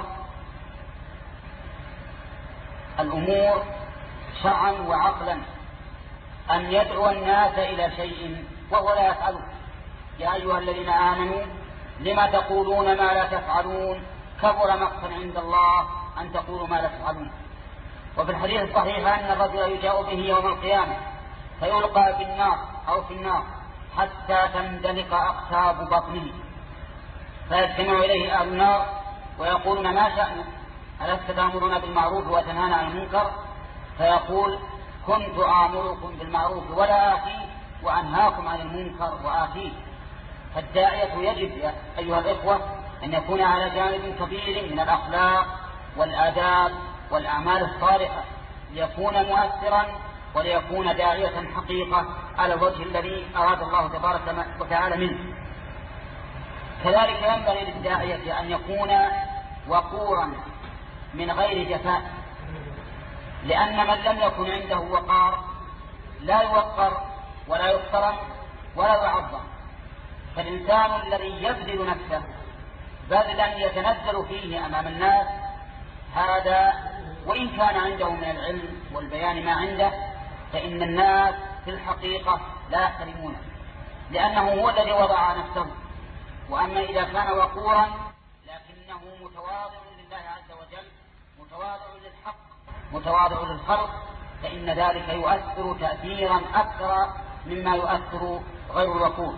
الأمور شرعا وعقلا أن يدعو الناس إلى شيء وهو لا يفعله. يا أيها الذين آمنوا لما تقولون ما لا تفعلون كبر مقتا عند الله أن تقولوا ما لا تفعلون. وفي الحديث الصحيح أن الرجل يجاء به يوم القيامة فيلقى بالنار أو في النار حتى تندلق أقتاب بطنه، فيجتمع إليه أهل النار ويقولون ما شأنك ألست تأمرون بالمعروف وتنهون عن المنكر؟ فيقول كنت آمركم بالمعروف ولا آتيه وأنهاكم عن المنكر وآتيه. فالداعية يجب يا أيها الإخوة أن يكون على جانب كبير من الأخلاق والآداب والأعمال الصالحة ليكون مؤثرا وليكون داعية حقيقة على الوجه الذي أراد الله تبارك وتعالى منه. كذلك ينبغي للداعية أن يكون وقورا من غير جفاء، لأن من لم يكن عنده وقار لا يوقر ولا يحترم ولا يعظم. فالإنسان الذي يبذل نفسه بذلا يتنزل فيه أمام الناس هذا وإن كان عنده من العلم والبيان ما عنده فإن الناس في الحقيقة لا يحترمونه، لأنه هو الذي وضع نفسه. وأما إذا كان وقورا لكنه متواضع لله عز وجل متواضع للحق متواضع للخلق فإن ذلك يؤثر تأثيرا أكثر مما يؤثر غير الوقور.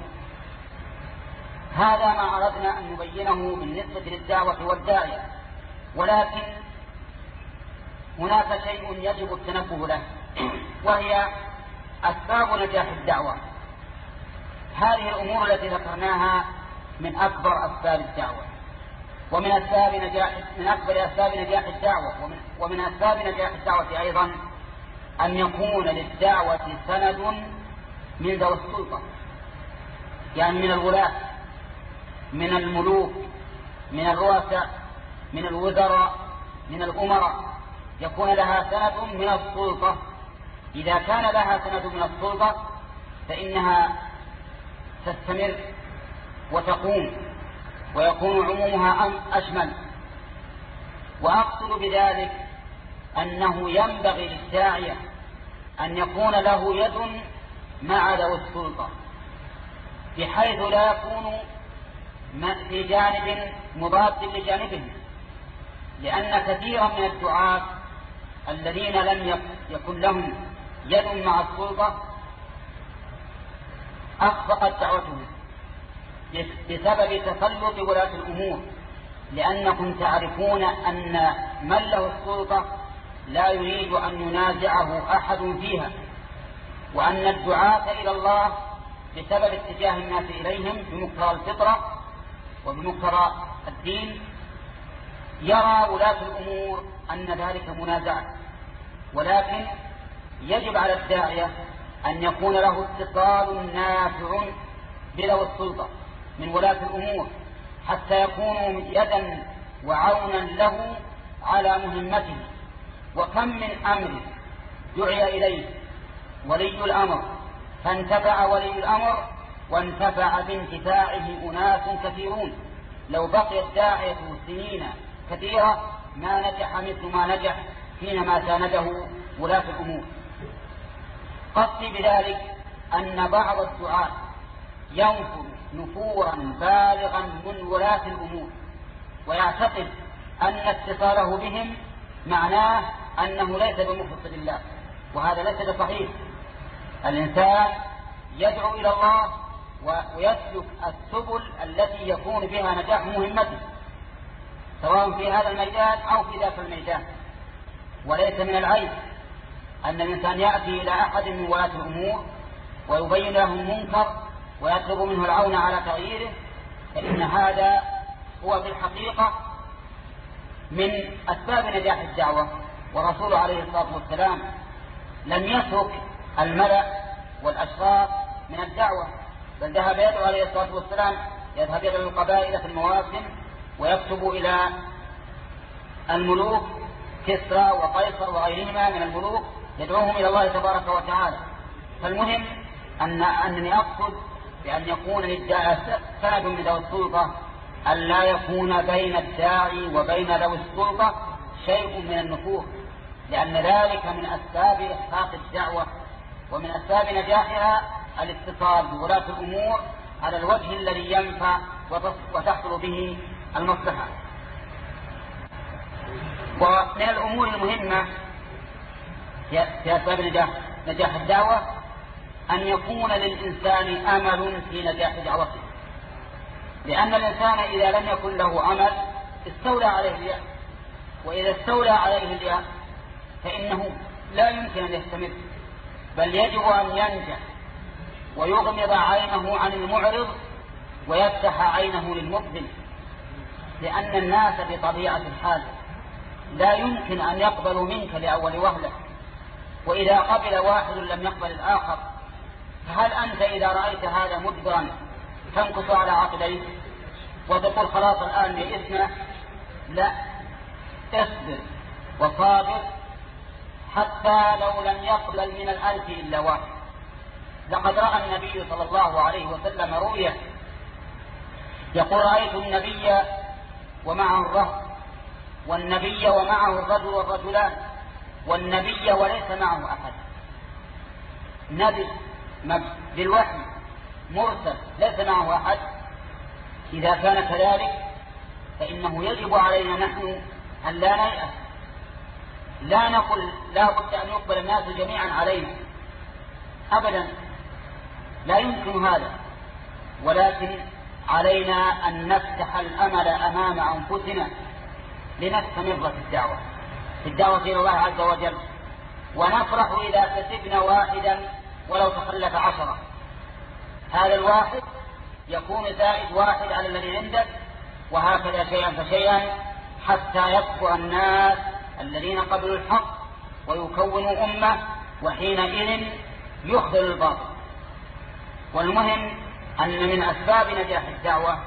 هذا ما أردنا أن نبينه بالنسبة للدعوة والداعية، ولكن هناك شيء يجب التنبه له وهي أسباب نجاح الدعوة. هذه الأمور التي ذكرناها من أكبر أسباب الدعوة ومن أكبر أسباب نجاح الدعوة، ومن أسباب نجاح الدعوة أيضا أن يكون للدعوة سند من ذوي السلطة، يعني من الولاة من الملوك من الرؤساء من الوزراء من الأمراء، يكون لها سند من السلطة. إذا كان لها سند من السلطة فإنها تستمر وتقوم ويكون عمومها أشمل. وأقصد بذلك أنه ينبغي للداعية أن يكون له يد مع ذوي السلطة بحيث لا يكون في جانب مضاد لجانبهم، لأن كثيرا من الدعاة الذين لم يكن لهم يد مع السلطة أخفقت دعوتهم بسبب تسلط ولاة الأمور، لأنكم تعرفون أن من له السلطة لا يريد أن ينازعه أحد فيها، وأن الدعاة إلى الله بسبب اتجاه الناس إليهم بمقتضى الفطرة وبمقتضى الدين يرى ولاة الأمور أن ذلك منازعة. ولكن يجب على الداعية أن يكون له اتصال نافع بذوي السلطة من ولاة الأمور حتى يكونوا يدا وعونا له على مهمته. وكم من أمر دعي إليه ولي الأمر فانتفع ولي الأمر وانتفع بانتفاعه أناس كثيرون، لو بقي الداعية سنين كثيرة ما نجح مثل ما نجح حينما سانده ولاة الأمور. قصدي بذلك أن بعض الدعاة ينفر نفورا بالغا من ولاة الأمور، ويعتقد أن اتصاله بهم معناه أنه ليس بمخلص لله، وهذا ليس بصحيح. الإنسان يدعو إلى الله ويسلك السبل التي يكون بها نجاح مهمته، سواء في هذا الميدان أو في ذاك الميدان. وليس من العيب أن الإنسان يأتي إلى أحد من ولاة الأمور ويبين له المنكر ويطلب منه العون على تغييره، فإن هذا هو في الحقيقة من أسباب نجاح الدعوة. ورسول عليه الصلاة والسلام لم يترك الملأ والأشراف من الدعوة، بل ذهب يدعو عليه الصلاة والسلام، يذهب إلى القبائل في المواسم ويكتب إلى الملوك كسرى وقيصر وغيرهما من الملوك يدعوهم إلى الله تبارك وتعالى. فالمهم أنني أقصد بأن يكون للداعي سند من ذوي السلطة، أن لا يكون بين الداعي وبين ذوي السلطة شيء من النفور، لأن ذلك من أسباب إحقاق الدعوة ومن أسباب نجاحها الاتصال بولاة الأمور على الوجه الذي ينفع وتحصل به المصلحة. ومن الأمور المهمة في أسباب نجاح الدعوة أن يكون للإنسان أمل في نجاح دعوته، لأن الإنسان إذا لم يكن له أمل استولى عليه اليأس، وإذا استولى عليه اليأس فإنه لا يمكن أن يستمر، بل يجب أن ينجح ويغمض عينه عن المعرض ويفتح عينه للمقبل، لأن الناس بطبيعة الحال لا يمكن أن يقبلوا منك لأول وهلة، وإذا قبل واحد لم يقبل الآخر، فهل أنت إذا رأيت هذا مدبرا تنكس على عقليه وتقول خلاص الآن يئسنا؟ لا، اصبر وصابر حتى لو لم يقبل من 1000 إلا واحد. لقد رأى النبي صلى الله عليه وسلم رؤيا يقول: رأيت النبي ومعه الرهط، والنبي ومعه الرجل والرجلان، والنبي وليس معه أحد. نبي بالوحي مرسل ليس معه أحد. إذا كان كذلك فإنه يجب علينا نحن أن لا نيأس، لا نقل لا بد أن يقبل الناس جميعا علينا أبدا، لا يمكن هذا، ولكن علينا أن نفتح الأمل أمام أنفسنا لنستمر في الدعوة إلى الله عز وجل، ونفرح إذا كسبنا واحدا ولو تخلف 10. هذا الواحد يكون زائد واحد على الذي عندك، وهكذا شيئا فشيئا حتى يكبر الناس الذين قبلوا الحق ويكونوا أمة، وحينئذ يخذل الباطل. والمهم أن من أسباب نجاح الدعوة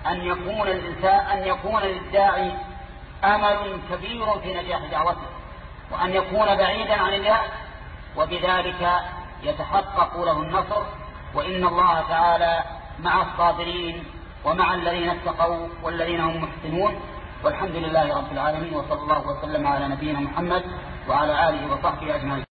أن يكون للداعي أمل كبير في نجاح دعوته، وأن يكون بعيدا عن اليأس، وبذلك يتحقق له النصر. وإن الله تعالى مع الصابرين ومع الذين اتقوا والذين هم محسنون. والحمد لله رب العالمين، وصلى الله وسلم على نبينا محمد وعلى آله وصحبه أجمعين.